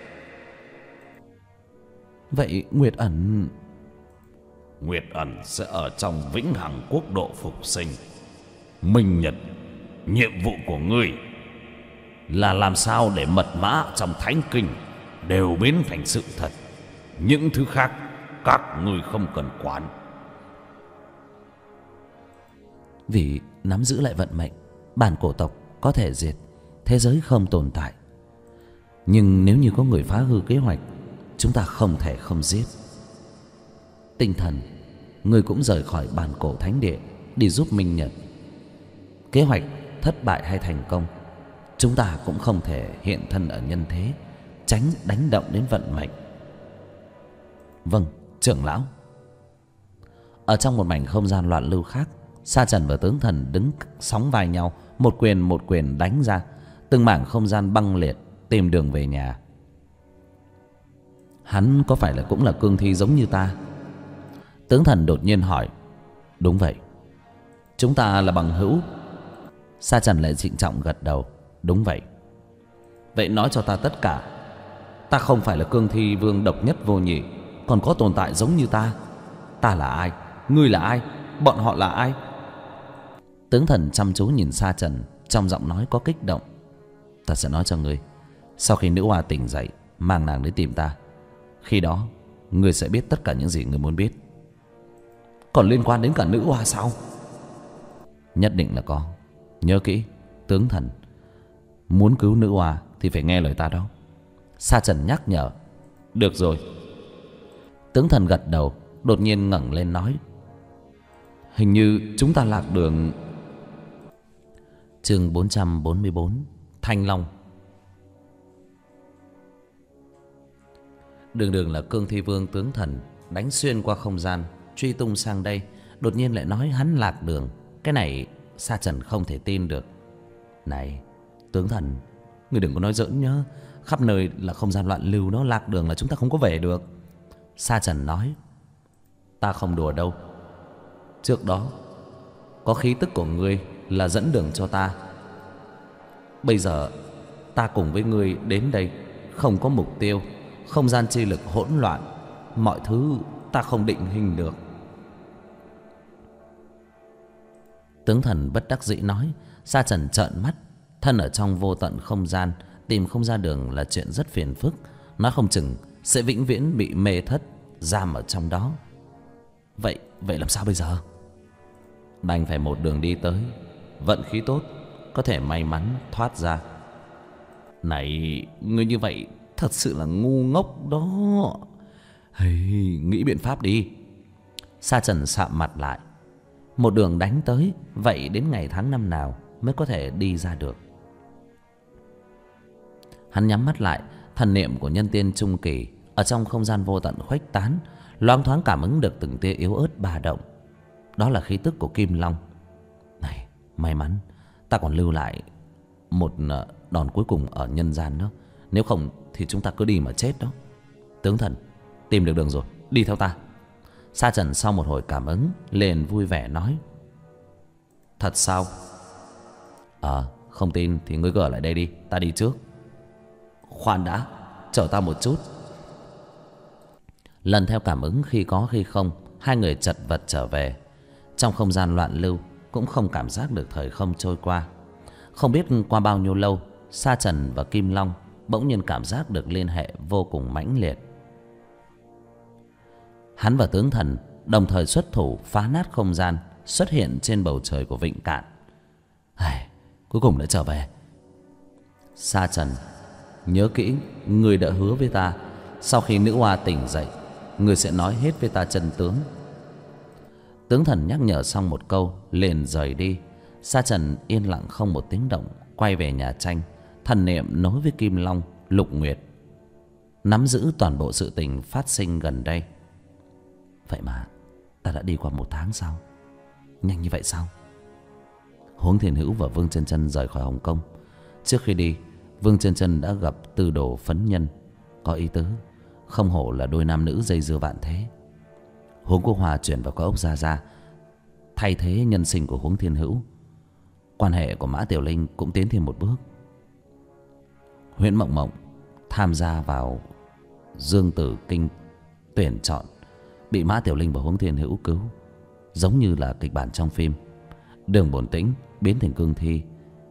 Vậy Nguyệt Ẩn... Nguyệt Ẩn sẽ ở trong vĩnh hằng quốc độ phục sinh. Minh Nhật, nhiệm vụ của ngươi là làm sao để mật mã trong thánh kinh đều biến thành sự thật. Những thứ khác các ngươi không cần quản. Vì nắm giữ lại vận mệnh, bản cổ tộc có thể diệt, thế giới không tồn tại. Nhưng nếu như có người phá hư kế hoạch, chúng ta không thể không giết. Tinh thần, người cũng rời khỏi bản cổ thánh địa đi giúp Minh Nhật. Kế hoạch thất bại hay thành công, chúng ta cũng không thể hiện thân ở nhân thế, tránh đánh động đến vận mệnh. Vâng, trưởng lão. Ở trong một mảnh không gian loạn lưu khác, Sa Trần và tướng thần đứng sóng vai nhau, một quyền đánh ra. từng mảng không gian băng liệt tìm đường về nhà. Hắn có phải là cũng là cương thi giống như ta? Tướng Thần đột nhiên hỏi. Đúng vậy, chúng ta là bằng hữu. Sa Trần lại trịnh trọng gật đầu. Đúng vậy. Vậy nói cho ta tất cả. Ta không phải là cương thi vương độc nhất vô nhị, còn có tồn tại giống như ta. Ta là ai? Ngươi là ai? Bọn họ là ai? Tướng Thần chăm chú nhìn Sa Trần, trong giọng nói có kích động. Ta sẽ nói cho ngươi. Sau khi nữ hoa tỉnh dậy, mang nàng đến tìm ta. Khi đó ngươi sẽ biết tất cả những gì ngươi muốn biết. Còn liên quan đến cả nữ hoa sao? Nhất định là có. Nhớ kỹ, Tướng Thần, muốn cứu nữ hoa thì phải nghe lời ta đó. Sa Trần nhắc nhở. Được rồi. Tướng Thần gật đầu, đột nhiên ngẩng lên nói. Hình như chúng ta lạc đường. Chương 444, Thanh Long. Đường là cương thi vương Tướng Thần đánh xuyên qua không gian, truy tung sang đây, đột nhiên lại nói hắn lạc đường. Cái này Sa Trần không thể tin được. Này Tướng Thần, ngươi đừng có nói giỡn nhá. Khắp nơi là không gian loạn lưu đó, lạc đường là chúng ta không có về được. Sa Trần nói. Ta không đùa đâu. Trước đó có khí tức của ngươi là dẫn đường cho ta. Bây giờ ta cùng với ngươi đến đây không có mục tiêu, không gian chi lực hỗn loạn, mọi thứ ta không định hình được. Tướng Thần bất đắc dĩ nói. Sa Trần trợn mắt. Thân ở trong vô tận không gian, tìm không ra đường là chuyện rất phiền phức. Nó không chừng sẽ vĩnh viễn bị mê thất, giam ở trong đó. Vậy làm sao bây giờ? Đành phải một đường đi tới. Vận khí tốt, có thể may mắn thoát ra. Này, ngươi như vậy thật sự là ngu ngốc đó. Nghĩ biện pháp đi. Sa Trần sạm mặt lại. Một đường đánh tới, vậy đến ngày tháng năm nào mới có thể đi ra được? Hắn nhắm mắt lại. Thần niệm của nhân tiên trung kỳ ở trong không gian vô tận khuếch tán, loáng thoáng cảm ứng được từng tia yếu ớt ba động. Đó là khí tức của Kim Long. Này, may mắn ta còn lưu lại một đòn cuối cùng ở nhân gian đó. Nếu không thì chúng ta cứ đi mà chết đó. Tướng Thần, tìm được đường rồi, đi theo ta. Sa Trần sau một hồi cảm ứng liền vui vẻ nói. Thật sao? Không tin thì ngươi cứ ở lại đây đi, ta đi trước. Khoan đã, chờ ta một chút. Lần theo cảm ứng khi có khi không, hai người chật vật trở về. Trong không gian loạn lưu cũng không cảm giác được thời không trôi qua. Không biết qua bao nhiêu lâu, Sa Trần và Kim Long bỗng nhiên cảm giác được liên hệ vô cùng mãnh liệt. Hắn và Tướng Thần đồng thời xuất thủ phá nát không gian, xuất hiện trên bầu trời của Vịnh Cạn. Cuối cùng đã trở về. Sa Trần, nhớ kỹ, ngươi đã hứa với ta, sau khi nữ hoa tỉnh dậy, ngươi sẽ nói hết với ta chân tướng. Tướng Thần nhắc nhở xong một câu liền rời đi. Sa Trần yên lặng không một tiếng động quay về nhà tranh, thần niệm nối với Kim Long, Lục Nguyệt, nắm giữ toàn bộ sự tình phát sinh gần đây. Vậy mà ta đã đi qua 1 tháng sao? Nhanh như vậy sao? Huống Thiên Hữu và Vương Chân Chân rời khỏi Hồng Kông. Trước khi đi, Vương Chân Chân đã gặp Tư Đồ Phấn Nhân, có ý tứ không hổ là đôi nam nữ dây dưa vạn thế. Huống Cô Hòa chuyển vào Cao Ốc Gia Gia, thay thế nhân sinh của Huống Thiên Hữu. Quan hệ của Mã Tiểu Linh cũng tiến thêm một bước. Huyễn Mộng Mộng tham gia vào Dương Tử Kinh tuyển chọn, bị Mã Tiểu Linh và Huống Thiên Hữu cứu, giống như là kịch bản trong phim. Đường Bổn Tĩnh biến thành cương thi.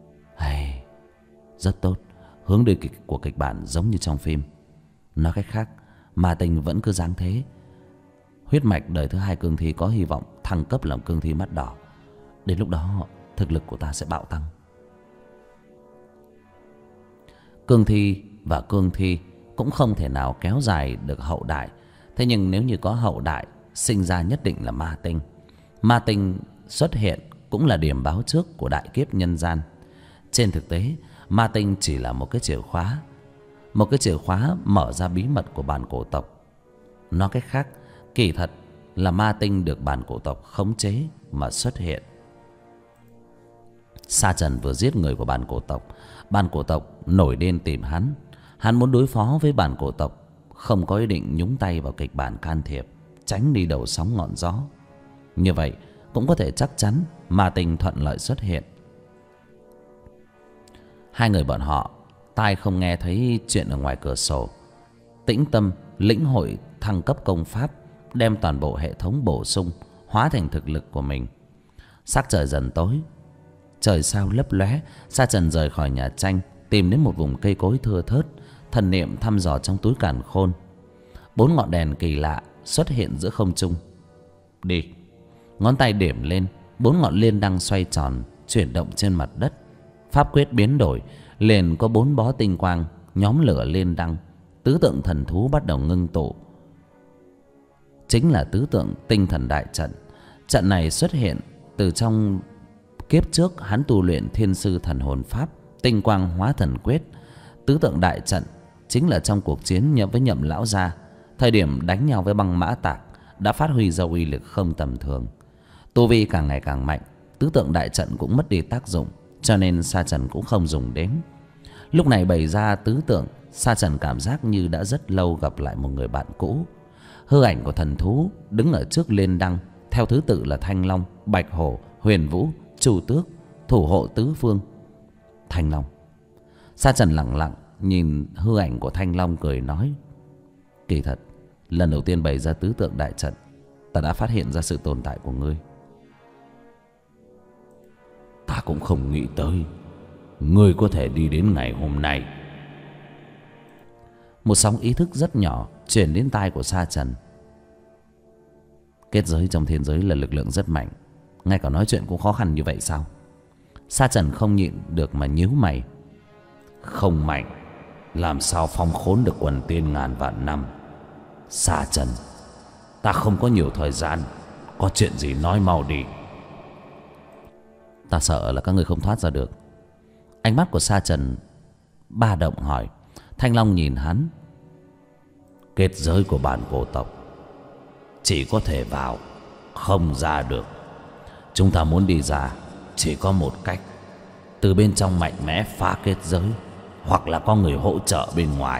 Rất tốt, hướng đi của kịch bản giống như trong phim. Nói cách khác, Ma Tinh vẫn cứ dáng thế. Huyết mạch đời thứ 2 cương thi có hy vọng thăng cấp làm cương thi mắt đỏ. Đến lúc đó thực lực của ta sẽ bạo tăng. Cương thi và cương thi cũng không thể nào kéo dài được hậu đại. Thế nhưng nếu như có hậu đại, sinh ra nhất định là ma tinh. Ma tinh xuất hiện cũng là điểm báo trước của đại kiếp nhân gian. Trên thực tế, ma tinh chỉ là một cái chìa khóa. Một cái chìa khóa mở ra bí mật của bản cổ tộc. Nói cách khác, kỳ thật là ma tinh được bản cổ tộc khống chế mà xuất hiện. Sa Trần vừa giết người của bản cổ tộc, bản cổ tộc nổi điên tìm hắn. Hắn muốn đối phó với bản cổ tộc, không có ý định nhúng tay vào kịch bản can thiệp, tránh đi đầu sóng ngọn gió. Như vậy cũng có thể chắc chắn ma tinh thuận lợi xuất hiện. Hai người bọn họ tai không nghe thấy chuyện ở ngoài cửa sổ, tĩnh tâm lĩnh hội thăng cấp công pháp, đem toàn bộ hệ thống bổ sung hóa thành thực lực của mình. Sắc trời dần tối, trời sao lấp lóe. Sa Trần rời khỏi nhà tranh, tìm đến một vùng cây cối thưa thớt, thần niệm thăm dò trong túi càn khôn. 4 ngọn đèn kỳ lạ xuất hiện giữa không trung. Đi. Ngón tay điểm lên, 4 ngọn liên đăng xoay tròn chuyển động trên mặt đất. Pháp quyết biến đổi, liền có 4 bó tinh quang nhóm lửa liên đăng. Tứ tượng thần thú bắt đầu ngưng tụ, chính là tứ tượng tinh thần đại trận. Trận này xuất hiện từ trong kiếp trước hắn tu luyện thiên sư thần hồn pháp tinh quang hóa thần quyết. Tứ tượng đại trận chính là trong cuộc chiến với Nhậm lão gia, thời điểm đánh nhau với băng mã tạc, đã phát huy ra uy lực không tầm thường. Tu vi càng ngày càng mạnh, tứ tượng đại trận cũng mất đi tác dụng, cho nên Sa Trần cũng không dùng đến. Lúc này bày ra tứ tượng, Sa Trần cảm giác như đã rất lâu gặp lại một người bạn cũ. Hư ảnh của thần thú đứng ở trước liên đăng, theo thứ tự là Thanh Long, Bạch Hổ, Huyền Vũ, Chu Tước, thủ hộ tứ phương. Thanh Long. Sa Trần lặng lặng nhìn hư ảnh của Thanh Long, cười nói: kỳ thật, lần đầu tiên bày ra tứ tượng đại trận, ta đã phát hiện ra sự tồn tại của ngươi. Ta cũng không nghĩ tới ngươi có thể đi đến ngày hôm nay. Một sóng ý thức rất nhỏ truyền đến tai của Sa Trần. Kết giới trong thiên giới là lực lượng rất mạnh, ngay cả nói chuyện cũng khó khăn như vậy sao? Sa Trần không nhịn được mà nhíu mày. Không mạnh, làm sao phong khốn được quần tiên ngàn vạn năm? Sa Trần, ta không có nhiều thời gian, có chuyện gì nói mau đi. Ta sợ là các người không thoát ra được. Ánh mắt của Sa Trần ba động hỏi. Thanh Long nhìn hắn. Kết giới của bản cổ tộc chỉ có thể vào, không ra được. Chúng ta muốn đi ra chỉ có một cách: từ bên trong mạnh mẽ phá kết giới, hoặc là có người hỗ trợ bên ngoài.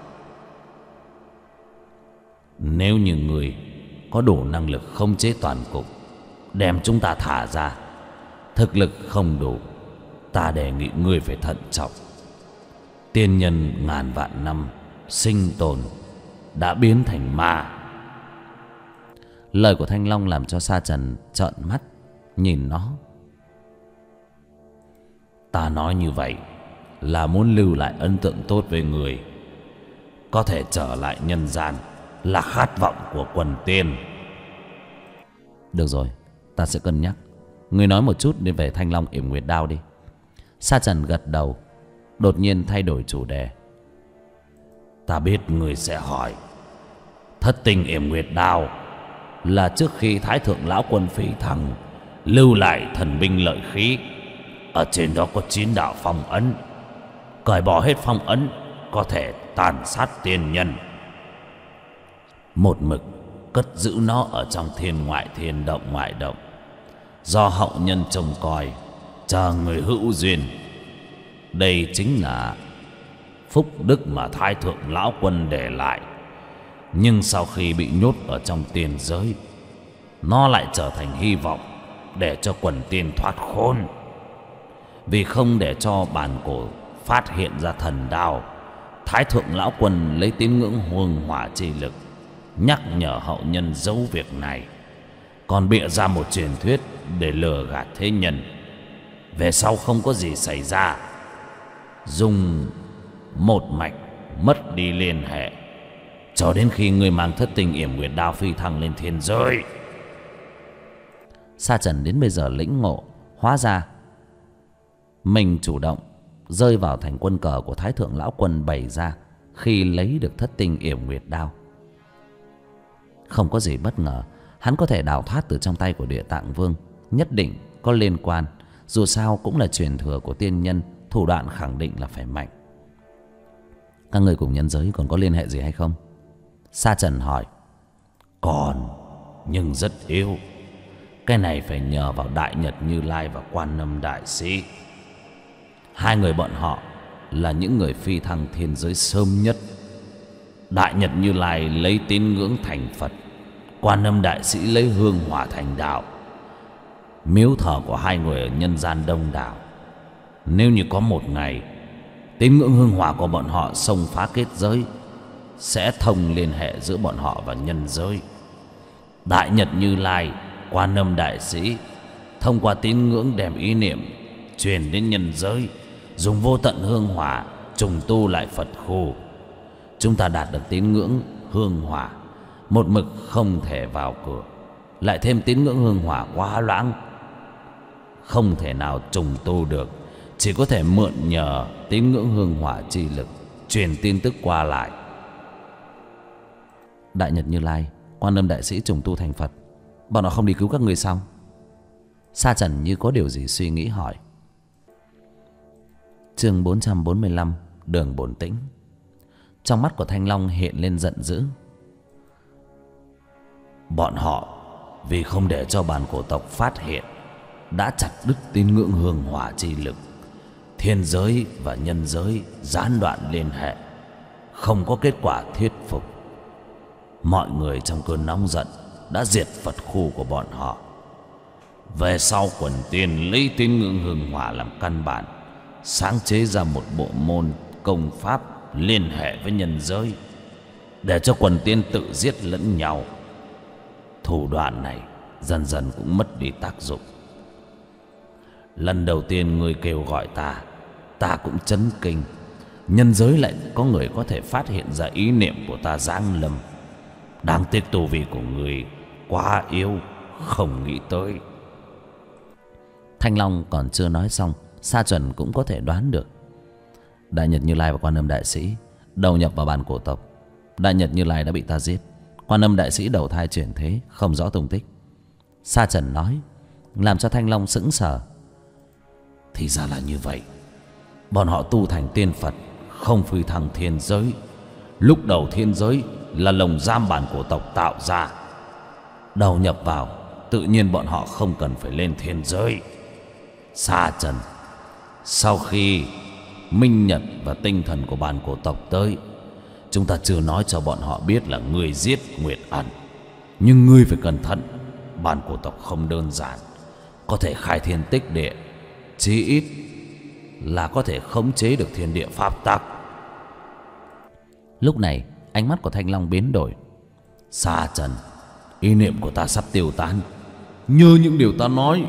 Nếu như người có đủ năng lực khống chế toàn cục, đem chúng ta thả ra. Thực lực không đủ, ta đề nghị ngươi phải thận trọng. Tiên nhân ngàn vạn năm sinh tồn đã biến thành ma. Lời của Thanh Long làm cho Sa Trần trợn mắt nhìn nó. Ta nói như vậy là muốn lưu lại ấn tượng tốt với người. Có thể trở lại nhân gian là khát vọng của quần tiên. Được rồi, ta sẽ cân nhắc. Ngươi nói một chút về Thanh Long Yểm Nguyệt Đao đi. Sa Trần gật đầu, đột nhiên thay đổi chủ đề. Ta biết người sẽ hỏi. Thất tinh Yểm Nguyệt Đao là trước khi Thái Thượng Lão Quân Phỉ Thằng lưu lại thần binh lợi khí. Ở trên đó có 9 đạo phong ấn. Cởi bỏ hết phong ấn có thể tàn sát tiên nhân. Một mực cất giữ nó ở trong thiên ngoại thiên động ngoại động, do hậu nhân trông coi, chờ người hữu duyên. Đây chính là phúc đức mà Thái Thượng Lão Quân để lại. Nhưng sau khi bị nhốt ở trong tiên giới, nó lại trở thành hy vọng để cho quần tiên thoát khốn. Vì không để cho bản cổ phát hiện ra thần đao, Thái Thượng Lão Quân lấy tín ngưỡng hương hỏa chi lực nhắc nhở hậu nhân giấu việc này, còn bịa ra một truyền thuyết để lừa gạt thế nhân. Về sau không có gì xảy ra, dùng một mạch mất đi liên hệ, cho đến khi người mang thất tình Yểm Nguyệt Đao phi thăng lên thiên giới. Sa Trần đến bây giờ lĩnh ngộ, hóa ra mình chủ động rơi vào thành quân cờ của Thái Thượng Lão Quân bày ra khi lấy được thất tinh Yểm Nguyệt Đao. Không có gì bất ngờ, hắn có thể đào thoát từ trong tay của Địa Tạng Vương, nhất định có liên quan. Dù sao cũng là truyền thừa của tiên nhân, thủ đoạn khẳng định là phải mạnh. Các người cùng nhân giới còn có liên hệ gì hay không? Sa Trần hỏi. Còn, nhưng rất yếu. Cái này phải nhờ vào Đại Nhật Như Lai và Quan Âm Đại Sĩ. Hai người bọn họ là những người phi thăng thiên giới sớm nhất. Đại Nhật Như Lai lấy tín ngưỡng thành Phật, Quan Âm Đại Sĩ lấy hương hỏa thành đạo. Miếu thờ của hai người ở nhân gian đông đảo. Nếu như có một ngày tín ngưỡng hương hỏa của bọn họ xông phá kết giới, sẽ thông liên hệ giữa bọn họ và nhân giới. Đại Nhật Như Lai, Quan Âm Đại Sĩ thông qua tín ngưỡng đem ý niệm truyền đến nhân giới, dùng vô tận hương hỏa trùng tu lại Phật khu. Chúng ta đạt được tín ngưỡng hương hỏa, một mực không thể vào cửa, lại thêm tín ngưỡng hương hỏa quá loãng, không thể nào trùng tu được, chỉ có thể mượn nhờ tín ngưỡng hương hỏa chi lực truyền tin tức qua lại. Đại Nhật Như Lai, Quan Âm Đại Sĩ trùng tu thành Phật, bọn họ không đi cứu các người sao? Sa Trần như có điều gì suy nghĩ hỏi. Chương 445, Đường Bổn Tĩnh. Trong mắt của Thanh Long hiện lên giận dữ. Bọn họ vì không để cho bản cổ tộc phát hiện, đã chặt đứt tín ngưỡng hương hỏa chi lực. Thiên giới và nhân giới gián đoạn liên hệ, không có kết quả thuyết phục. Mọi người trong cơn nóng giận đã diệt Phật khu của bọn họ. Về sau quần tiên lấy tín ngưỡng hương hỏa làm căn bản, sáng chế ra một bộ môn công pháp liên hệ với nhân giới, để cho quần tiên tự giết lẫn nhau. Thủ đoạn này dần dần cũng mất đi tác dụng. Lần đầu tiên người kêu gọi ta cũng chấn kinh. Nhân giới lại có người có thể phát hiện ra ý niệm của ta giáng lâm. Đáng tiếc tu vi của người quá yếu, không nghĩ tới. Thanh Long còn chưa nói xong, Sa Trần cũng có thể đoán được. Đại Nhật Như Lai và Quan Âm Đại Sĩ đầu nhập vào bản cổ tộc. Đại Nhật Như Lai đã bị ta giết, Quan Âm Đại Sĩ đầu thai chuyển thế, không rõ tung tích. Sa Trần nói, làm cho Thanh Long sững sờ. Thì ra là như vậy. Bọn họ tu thành tiên Phật, không phi thăng thiên giới. Lúc đầu thiên giới là lồng giam bản cổ tộc tạo ra, đầu nhập vào, tự nhiên bọn họ không cần phải lên thiên giới. Sa Trần, sau khi minh nhật và tinh thần của bản cổ tộc tới, chúng ta chưa nói cho bọn họ biết là ngươi giết Nguyệt Ẩn. Nhưng ngươi phải cẩn thận, bản cổ tộc không đơn giản, có thể khai thiên tích địa, chí ít là có thể khống chế được thiên địa pháp tắc. Lúc này ánh mắt của Thanh Long biến đổi. Sa Trần, ý niệm của ta sắp tiêu tan, như những điều ta nói.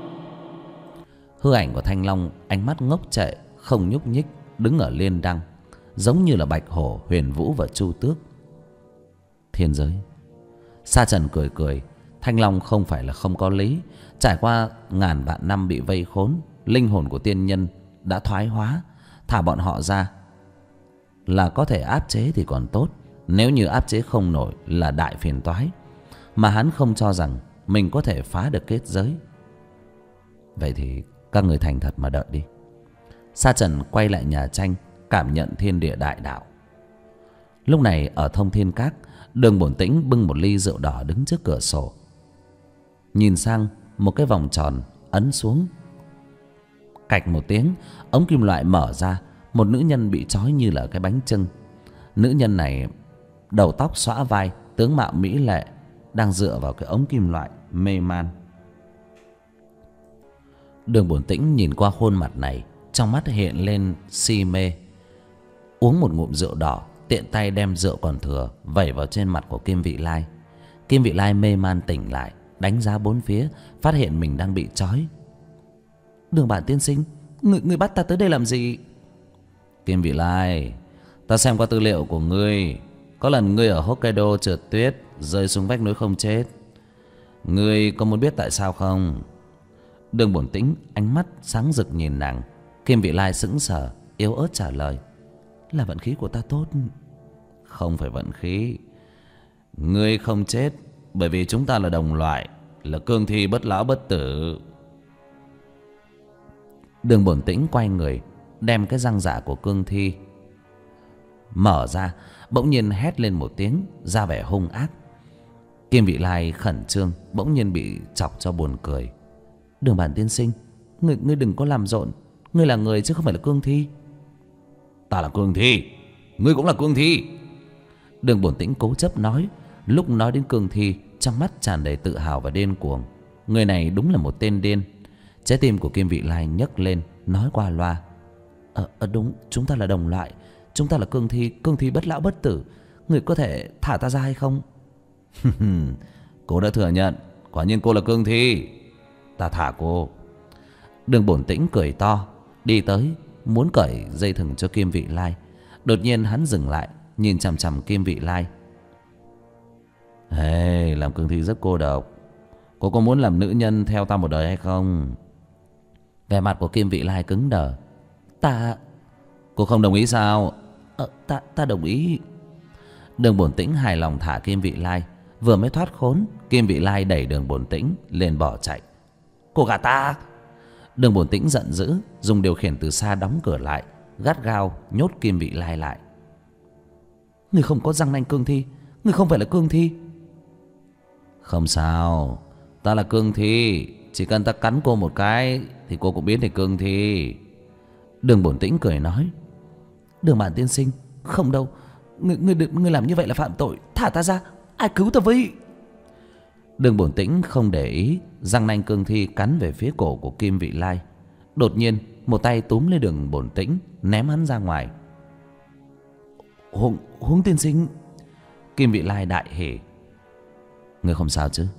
Hư ảnh của Thanh Long ánh mắt ngốc trệ, không nhúc nhích, đứng ở liên đăng, giống như là Bạch Hổ, Huyền Vũ và Chu Tước. Thiên giới. Sa Trần cười cười. Thanh Long không phải là không có lý. Trải qua ngàn vạn năm bị vây khốn, linh hồn của tiên nhân đã thoái hóa. Thả bọn họ ra là có thể áp chế thì còn tốt, nếu như áp chế không nổi là đại phiền toái. Mà hắn không cho rằng mình có thể phá được kết giới. Vậy thì các người thành thật mà đợi đi. Sa Trần quay lại nhà tranh, cảm nhận thiên địa đại đạo. Lúc này ở Thông Thiên Các, Đường Bổn Tĩnh bưng một ly rượu đỏ đứng trước cửa sổ, nhìn sang một cái vòng tròn ấn xuống. Cạch một tiếng, ống kim loại mở ra, một nữ nhân bị trói như là cái bánh chưng. Nữ nhân này đầu tóc xõa vai, tướng mạo mỹ lệ, đang dựa vào cái ống kim loại mê man. Đường Bổn Tĩnh nhìn qua khuôn mặt này, trong mắt hiện lên si mê. Uống một ngụm rượu đỏ, tiện tay đem rượu còn thừa vẩy vào trên mặt của Kim Vị Lai. Kim Vị Lai mê man tỉnh lại, đánh giá bốn phía, phát hiện mình đang bị trói. Đường Bản tiên sinh, người bắt ta tới đây làm gì? Kim Vị Lai, ta xem qua tư liệu của ngươi, có lần ngươi ở Hokkaido trượt tuyết, rơi xuống vách núi không chết. Ngươi có muốn biết tại sao không? Đường Bổn Tĩnh ánh mắt sáng rực nhìn nàng. Kim Vị Lai sững sờ, yếu ớt trả lời, là vận khí của ta tốt. Không phải vận khí. Ngươi không chết bởi vì chúng ta là đồng loại, là cương thi bất lão bất tử. Đường Bổn Tĩnh quay người, đem cái răng dạ của cương thi mở ra, bỗng nhiên hét lên một tiếng, ra vẻ hung ác. Kim Vị Lai khẩn trương, bỗng nhiên bị chọc cho buồn cười. Đường Bản tiên sinh, ngươi đừng có làm rộn. Ngươi là người chứ không phải là cương thi. Ta là cương thi, ngươi cũng là cương thi. Đường Bổn Tĩnh cố chấp nói. Lúc nói đến cương thi, trong mắt tràn đầy tự hào và điên cuồng. Người này đúng là một tên điên. Trái tim của Kim Vị Lai nhấc lên, nói qua loa. Đúng, chúng ta là đồng loại. Chúng ta là cương thi bất lão bất tử. Người có thể thả ta ra hay không? Cô đã thừa nhận, quả nhiên cô là cương thi. Ta thả cô. Đường Bổn Tĩnh cười to, đi tới muốn cởi dây thừng cho Kim Vị Lai. Đột nhiên hắn dừng lại, nhìn chằm chằm Kim Vị Lai. Hey, làm cương thi rất cô độc. Cô có muốn làm nữ nhân theo ta một đời hay không? Vẻ mặt của Kim Vị Lai cứng đờ. Cô không đồng ý sao? Ta đồng ý. Đường Bổn Tĩnh hài lòng thả Kim Vị Lai. Vừa mới thoát khốn, Kim Vị Lai đẩy Đường Bổn Tĩnh lên bỏ chạy. Cô gạt ta! Đường Bổn Tĩnh giận dữ, dùng điều khiển từ xa đóng cửa lại, gắt gao nhốt Kim Vị Lai lại. Ngươi không có răng nanh cương thi, ngươi không phải là cương thi. Không sao, ta là cương thi. Chỉ cần ta cắn cô một cái thì cô cũng biến thành cương thi. Đường Bổn Tĩnh cười nói. Đường Bản tiên sinh, không đâu. Ngươi làm như vậy là phạm tội. Thả ta ra, ai cứu ta với? Đường Bổn Tĩnh không để ý, răng nanh cương thi cắn về phía cổ của Kim Vị Lai. Đột nhiên một tay túm lấy Đường Bổn Tĩnh, ném hắn ra ngoài. Huống tiên sinh. Kim Vị Lai đại hỉ. Ngươi không sao chứ?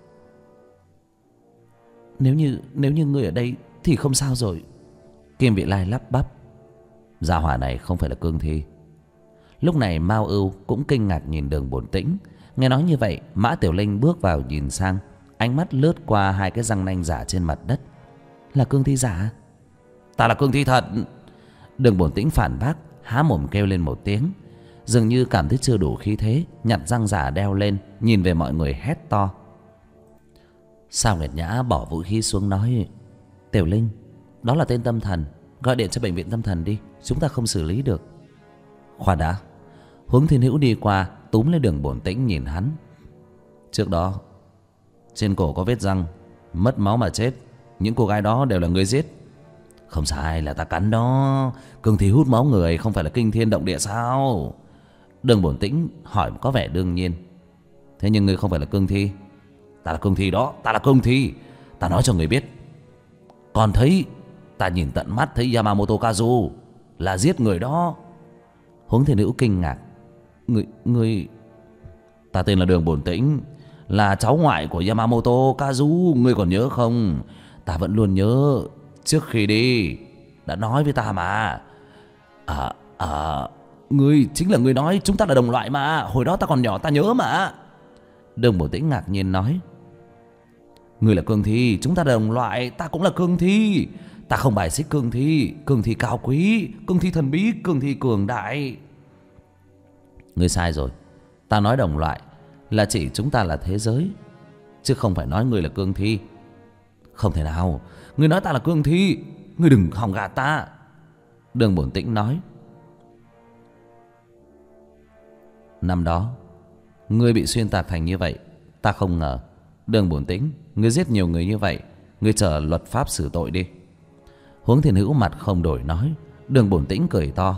Nếu như ngươi ở đây thì không sao rồi. Kim Vị Lai lắp bắp. Gia hỏa này không phải là cương thi. Lúc này Mao Ưu cũng kinh ngạc nhìn Đường Bổn Tĩnh. Nghe nói như vậy, Mã Tiểu Linh bước vào nhìn sang, ánh mắt lướt qua hai cái răng nanh giả trên mặt đất. Là cương thi giả? Ta là cương thi thật. Đường Bổn Tĩnh phản bác, há mồm kêu lên một tiếng. Dường như cảm thấy chưa đủ khí thế, nhặt răng giả đeo lên, nhìn về mọi người hét to. Sao Nguyệt Nhã bỏ vũ khí xuống nói. Tiểu Linh, đó là tên tâm thần, gọi điện cho bệnh viện tâm thần đi, chúng ta không xử lý được. Khoan đã. Huống Thiên Hữu đi qua, túm lấy Đường Bổn Tĩnh nhìn hắn. Trước đó trên cổ có vết răng, mất máu mà chết. Những cô gái đó đều là người giết. Không sai, là ta cắn đó. Cương thi hút máu người, không phải là kinh thiên động địa sao? Đường Bổn Tĩnh hỏi có vẻ đương nhiên. Thế nhưng ngươi không phải là cương thi. Ta là cương thi đó, ta là cương thi. Ta nói cho người biết. Còn thấy, ta nhìn tận mắt thấy Yamamoto Kazu là giết người đó. Huống Thiên Hữu kinh ngạc. Ngươi... Ta tên là Đường Bổn Tĩnh, là cháu ngoại của Yamamoto Kazu. Ngươi còn nhớ không? Ta vẫn luôn nhớ. Trước khi đi đã nói với ta mà. Ngươi chính là người nói chúng ta là đồng loại mà. Hồi đó ta còn nhỏ ta nhớ mà. Đường Bổn Tĩnh ngạc nhiên nói. Ngươi là cương thi, chúng ta là đồng loại. Ta cũng là cương thi. Ta không bài xích cương thi. Cương thi cao quý, cương thi thần bí, cương thi cường đại. Ngươi sai rồi. Ta nói đồng loại là chỉ chúng ta là thế giới, chứ không phải nói ngươi là cương thi. Không thể nào. Ngươi nói ta là cương thi. Ngươi đừng hòng gạt ta. Đường Bổn Tĩnh nói. Năm đó ngươi bị xuyên tạc thành như vậy, ta không ngờ. Đường Bổn Tĩnh, ngươi giết nhiều người như vậy, ngươi chờ luật pháp xử tội đi. Huống Thiên Hữu mặt không đổi nói. Đường Bổn Tĩnh cười to.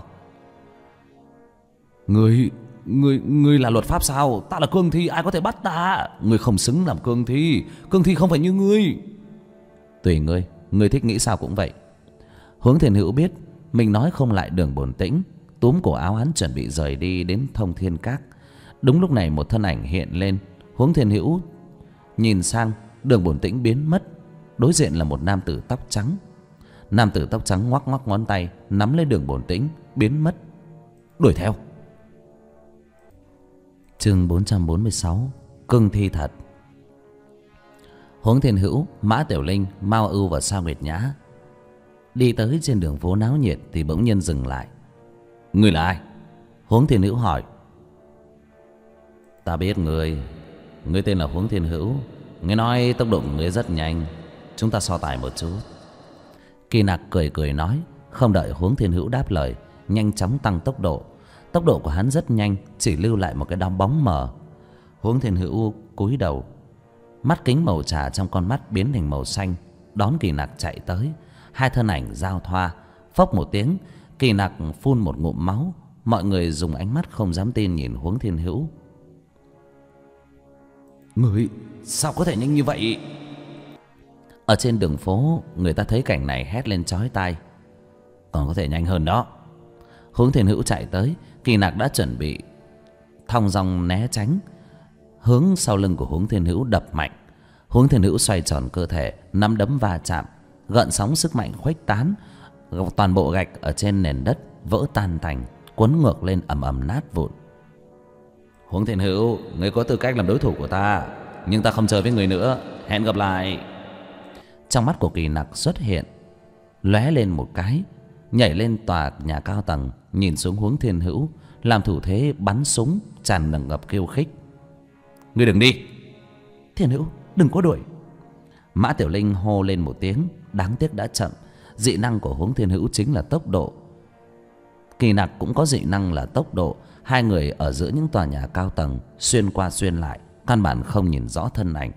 Ngươi là luật pháp sao? Ta là cương thi, ai có thể bắt ta? Ngươi không xứng làm cương thi. Cương thi không phải như ngươi. Tùy ngươi, ngươi thích nghĩ sao cũng vậy. Huống Thiên Hữu biết mình nói không lại Đường Bổn Tĩnh, túm cổ áo hắn chuẩn bị rời đi đến Thông Thiên Các. Đúng lúc này một thân ảnh hiện lên. Huống Thiên Hữu nhìn sang, Đường Bổn Tĩnh biến mất. Đối diện là một nam tử tóc trắng. Nam tử tóc trắng ngoắc ngoắc ngón tay, nắm lấy Đường Bổn Tĩnh, biến mất. Đuổi theo. Chương 446. Cương thi thật. Huống Thiên Hữu, Mã Tiểu Linh, Mao Ưu và Sao Nguyệt Nhã đi tới trên đường phố náo nhiệt thì bỗng nhiên dừng lại. Ngươi là ai? Huống Thiên Hữu hỏi. Ta biết ngươi. Ngươi tên là Huống Thiên Hữu. Nghe nói tốc độ của ngươi rất nhanh. Chúng ta so tài một chút. Kỳ Nặc cười cười nói. Không đợi Huống Thiên Hữu đáp lời, nhanh chóng tăng tốc độ. Tốc độ của hắn rất nhanh, chỉ lưu lại một cái đám bóng mờ. Huống Thiên Hữu cúi đầu. Mắt kính màu trà trong con mắt biến thành màu xanh, đón Kỳ Nặc chạy tới. Hai thân ảnh giao thoa, phốc một tiếng, Kỳ Nặc phun một ngụm máu. Mọi người dùng ánh mắt không dám tin nhìn Huống Thiên Hữu. Người sao có thể nhanh như vậy? Ở trên đường phố, người ta thấy cảnh này hét lên chói tai. Còn có thể nhanh hơn đó. Huống Thiên Hữu chạy tới, Kỳ Nặc đã chuẩn bị thong dong né tránh, hướng sau lưng của Huống Thiên Hữu đập mạnh. Huống Thiên Hữu xoay tròn cơ thể, nắm đấm va chạm, gợn sóng sức mạnh khuếch tán, toàn bộ gạch ở trên nền đất vỡ tan tành, cuốn ngược lên ầm ầm nát vụn. Huống Thiên Hữu, người có tư cách làm đối thủ của ta, nhưng ta không chơi với người nữa. Hẹn gặp lại. Trong mắt của Kỳ Nặc xuất hiện lóe lên một cái, nhảy lên tòa nhà cao tầng, nhìn xuống Huống Thiên Hữu, làm thủ thế bắn súng, tràn ngập khiêu khích. Ngươi đừng đi. Thiên Hữu, đừng có đuổi. Mã Tiểu Linh hô lên một tiếng, đáng tiếc đã chậm. Dị năng của Huống Thiên Hữu chính là tốc độ. Kỳ Nặc cũng có dị năng là tốc độ. Hai người ở giữa những tòa nhà cao tầng, xuyên qua xuyên lại, căn bản không nhìn rõ thân ảnh.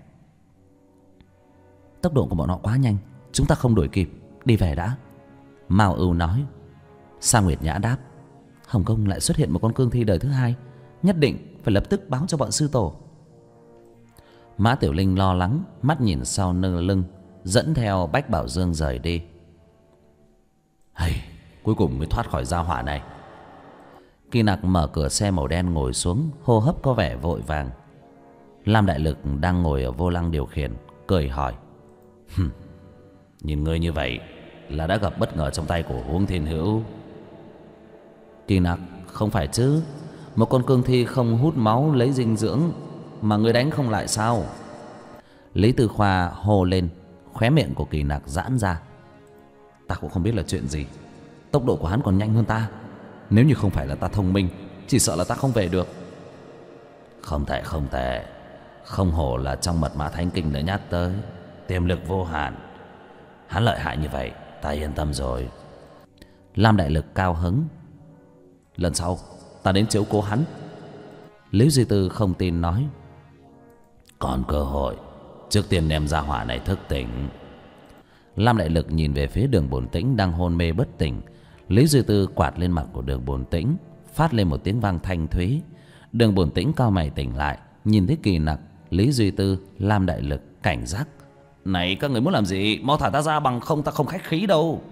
Tốc độ của bọn họ quá nhanh, chúng ta không đuổi kịp, đi về đã. Mao Ưu nói. Sa Nguyệt Nhã đáp. Hồng Kông lại xuất hiện một con cương thi đời thứ hai, nhất định phải lập tức báo cho bọn sư tổ. Mã Tiểu Linh lo lắng, mắt nhìn sau lưng, dẫn theo Bách Bảo Dương rời đi. Hay, cuối cùng mới thoát khỏi gia hỏa này. Kỳ Nặc mở cửa xe màu đen ngồi xuống, hô hấp có vẻ vội vàng. Lam Đại Lực đang ngồi ở vô lăng điều khiển, cười hỏi. Nhìn ngươi như vậy là đã gặp bất ngờ trong tay của Huống Thiên Hữu. Kỳ Nặc, không phải chứ. Một con cương thi không hút máu lấy dinh dưỡng mà ngươi đánh không lại sao? Lý Tư Khoa hô lên, khóe miệng của Kỳ Nặc giãn ra. Ta cũng không biết là chuyện gì, tốc độ của hắn còn nhanh hơn ta. Nếu như không phải là ta thông minh, chỉ sợ là ta không về được. Không tệ, không tệ. Không hổ là trong Mật Mã Thánh Kinh đã nhắc tới, tiềm lực vô hạn. Hắn lợi hại như vậy, ta yên tâm rồi. Lam Đại Lực cao hứng. Lần sau ta đến chiếu cố hắn. Lý Duy Tư không tin nói. Còn cơ hội, trước tiên đem gia hỏa này thức tỉnh. Lam Đại Lực nhìn về phía Đường Bổn Tĩnh đang hôn mê bất tỉnh. Lý Duy Tư quạt lên mặt của Đường Bổn Tĩnh, phát lên một tiếng vang thanh thúy. Đường Bổn Tĩnh cau mày tỉnh lại, nhìn thấy Kỳ Nặc, Lý Duy Tư, Lam Đại Lực cảnh giác. Này, các người muốn làm gì? Mau thả ta ra, bằng không ta không khách khí đâu.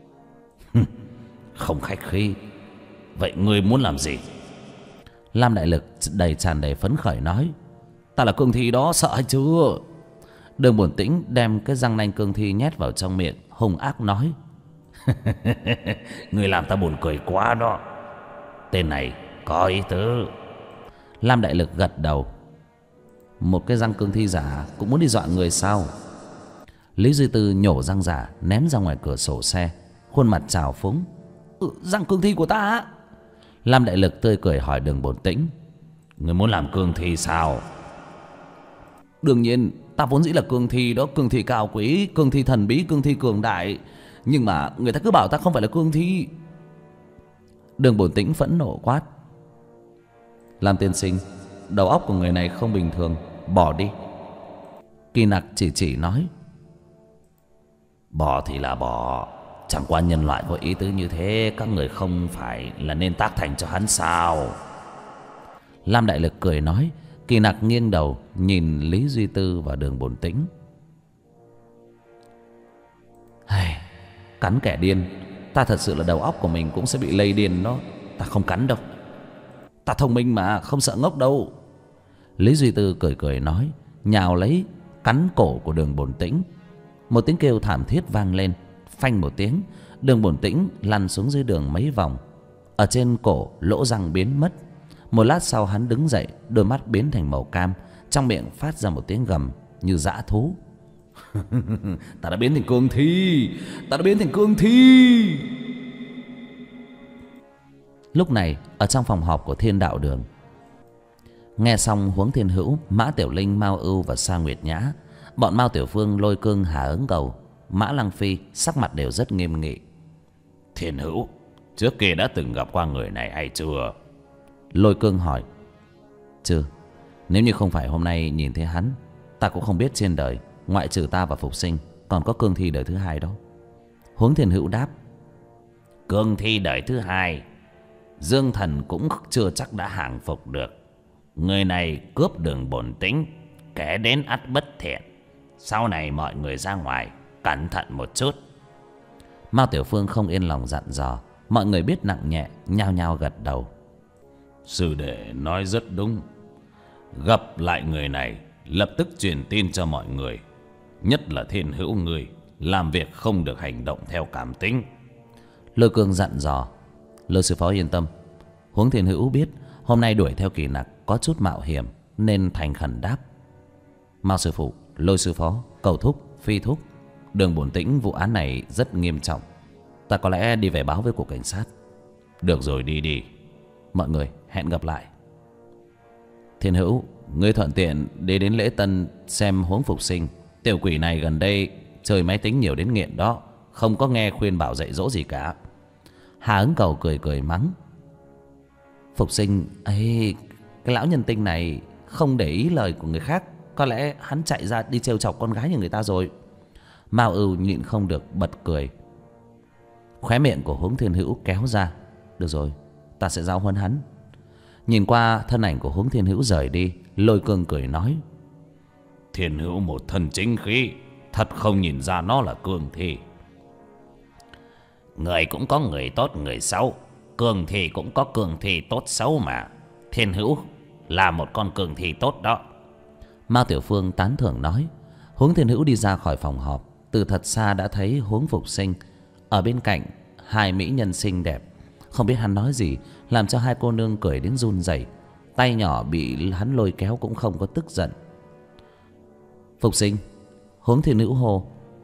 Không khách khí? Vậy ngươi muốn làm gì? Lam Đại Lực tràn đầy phấn khởi nói. Ta là cương thi đó, sợ hay chưa? Đường Bổn Tĩnh đem cái răng nanh cương thi nhét vào trong miệng, hung ác nói. Ngươi làm ta buồn cười quá đó. Tên này có ý tứ. Lam Đại Lực gật đầu. Một cái răng cương thi giả cũng muốn đi dọa người sao? Lý Duy Tư nhổ răng giả ném ra ngoài cửa sổ xe, khuôn mặt trào phúng. Răng cương thi của ta á? Lam Đại Lực tươi cười hỏi Đường Bổn Tĩnh. Ngươi muốn làm cương thi sao? Đương nhiên, ta vốn dĩ là cương thi đó, cương thi cao quý, cương thi thần bí, cương thi cường đại. Nhưng mà người ta cứ bảo ta không phải là cương thi. Đường Bổn Tĩnh phẫn nộ quát. Lam tiên sinh, đầu óc của người này không bình thường, bỏ đi. Kỳ Nặc chỉ nói. Bỏ thì là bỏ, chẳng qua nhân loại có ý tứ như thế, các người không phải là nên tác thành cho hắn sao? Lam Đại Lực cười nói. Kỳ Nặc nghiêng đầu nhìn Lý Duy Tư và Đường Bổn Tĩnh. Cắn kẻ điên, ta thật sự là đầu óc của mình cũng sẽ bị lây điên đó. Ta không cắn đâu, ta thông minh mà, không sợ ngốc đâu. Lý Duy Tư cười nói, nhào lấy cắn cổ của Đường Bổn Tĩnh. Một tiếng kêu thảm thiết vang lên, phanh một tiếng, Đường Bổn Tĩnh lăn xuống dưới đường mấy vòng. Ở trên cổ lỗ răng biến mất. Một lát sau hắn đứng dậy, đôi mắt biến thành màu cam, trong miệng phát ra một tiếng gầm như dã thú. Ta đã biến thành cương thi, ta đã biến thành cương thi. Lúc này ở trong phòng họp của Thiên Đạo Đường, nghe xong Huống Thiên Hữu, Mã Tiểu Linh, Mao Ưu và Sa Nguyệt Nhã, bọn Mao Tiểu Phương, Lôi Cương, Hà Ứng Cầu, Mã Lăng Phi sắc mặt đều rất nghiêm nghị. Thiên Hữu, trước kia đã từng gặp qua người này hay chưa? Lôi Cương hỏi. Chưa. Nếu như không phải hôm nay nhìn thấy hắn, ta cũng không biết trên đời ngoại trừ ta và Phục Sinh còn có cương thi đời thứ hai đó. Huống Thiên Hữu đáp: Cương thi đời thứ hai, Dương Thần cũng chưa chắc đã hàng phục được. Người này cướp đường bổn tính, kẻ đến ắt bất thiện. Sau này mọi người ra ngoài cẩn thận một chút. Mao Tiểu Phương không yên lòng dặn dò. Mọi người biết nặng nhẹ nhao nhao gật đầu. Sư đệ nói rất đúng. Gặp lại người này lập tức truyền tin cho mọi người, nhất là Thiên Hữu người, làm việc không được hành động theo cảm tính. Lôi Cương dặn dò. Lôi sư phó yên tâm. Huống Thiên Hữu biết hôm nay đuổi theo Kỳ Nặc có chút mạo hiểm nên thành khẩn đáp: Mao sư phụ, Lôi sư phó, Cầu thúc, Phi thúc, đường bổn tĩnh vụ án này rất nghiêm trọng. Ta có lẽ đi về báo với cục cảnh sát. Được rồi, đi đi. Mọi người hẹn gặp lại. Thiên Hữu, ngươi thuận tiện đi đến lễ tân xem Huống Phục Sinh. Tiểu quỷ này gần đây chơi máy tính nhiều đến nghiện đó, không có nghe khuyên bảo dạy dỗ gì cả. Hà Ứng Cầu cười cười mắng: Phục Sinh ấy, cái lão nhân tinh này không để ý lời của người khác, có lẽ hắn chạy ra đi trêu chọc con gái như người ta rồi. Mao Ưu nhịn không được bật cười. Khóe miệng của Huống Thiên Hữu kéo ra: Được rồi, ta sẽ giáo huấn hắn. Nhìn qua thân ảnh của Huống Thiên Hữu rời đi, Lôi Cương cười nói: Thiên Hữu một thân chính khí, thật không nhìn ra nó là cương thi. Người cũng có người tốt người xấu, cương thi cũng có cương thi tốt xấu mà. Thiên Hữu là một con cương thi tốt đó. Mao Tiểu Phương tán thưởng nói. Huống Thiên Hữu đi ra khỏi phòng họp, từ thật xa đã thấy Huống Phục Sinh ở bên cạnh hai mỹ nhân xinh đẹp. Không biết hắn nói gì làm cho hai cô nương cười đến run rẩy. Tay nhỏ bị hắn lôi kéo cũng không có tức giận. Phục Sinh, Huống Thiên Hữu hô: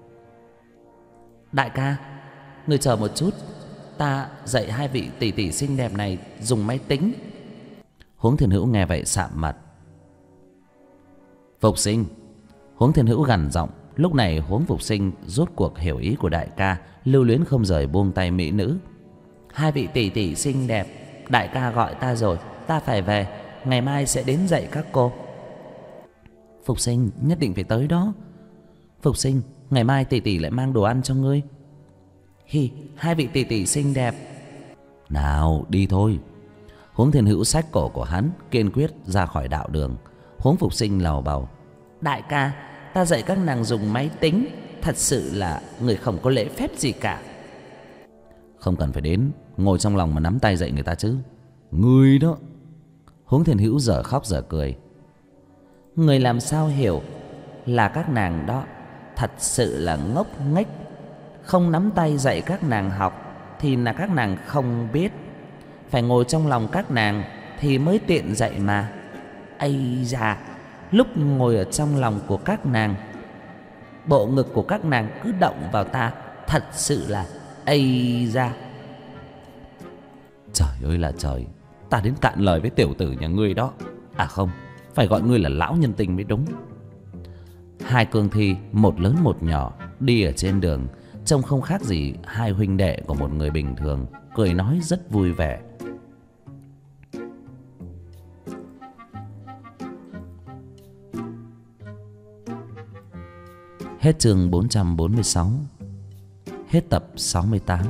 Đại ca, ngươi chờ một chút, ta dạy hai vị tỷ tỷ xinh đẹp này dùng máy tính. Huống Thiên Hữu nghe vậy sạm mặt. Phục Sinh, Huống Thiên Hữu gằn giọng. Lúc này Huống Phục Sinh rốt cuộc hiểu ý của đại ca, lưu luyến không rời buông tay mỹ nữ. Hai vị tỷ tỷ xinh đẹp, đại ca gọi ta rồi, ta phải về, ngày mai sẽ đến dạy các cô. Phục Sinh nhất định phải tới đó. Phục Sinh, ngày mai tỷ tỷ lại mang đồ ăn cho ngươi. Hi, hai vị tỷ tỷ xinh đẹp. Nào đi thôi. Huống Thiên Hữu xách cổ của hắn, kiên quyết ra khỏi đạo đường. Huống Phục Sinh lầu bầu: Đại ca, ta dạy các nàng dùng máy tính, thật sự là người không có lễ phép gì cả. Không cần phải đến, ngồi trong lòng mà nắm tay dạy người ta chứ. Ngươi đó. Huống Thiên Hữu dở khóc dở cười. Người làm sao hiểu là các nàng đó thật sự là ngốc nghếch. Không nắm tay dạy các nàng học thì là các nàng không biết. Phải ngồi trong lòng các nàng thì mới tiện dạy mà. Ây da, lúc ngồi ở trong lòng của các nàng, bộ ngực của các nàng cứ động vào ta, thật sự là ây da. Trời ơi là trời, ta đến cạn lời với tiểu tử nhà ngươi đó. À không, phải gọi ngươi là lão nhân tình mới đúng. Hai cương thi, một lớn một nhỏ, đi ở trên đường, trông không khác gì hai huynh đệ của một người bình thường, cười nói rất vui vẻ. Hết chương 446. Hết tập 68.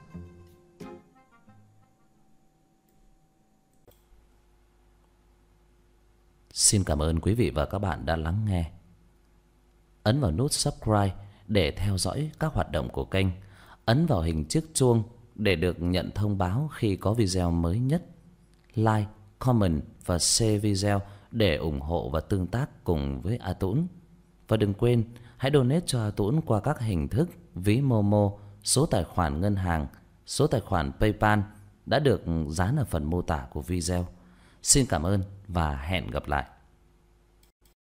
Xin cảm ơn quý vị và các bạn đã lắng nghe. Ấn vào nút subscribe để theo dõi các hoạt động của kênh. Ấn vào hình chiếc chuông để được nhận thông báo khi có video mới nhất. Like, comment và share video để ủng hộ và tương tác cùng với A Tũng. Và đừng quên hãy donate cho A Tũng qua các hình thức ví Momo, số tài khoản ngân hàng, số tài khoản PayPal đã được dán ở phần mô tả của video. Xin cảm ơn và hẹn gặp lại.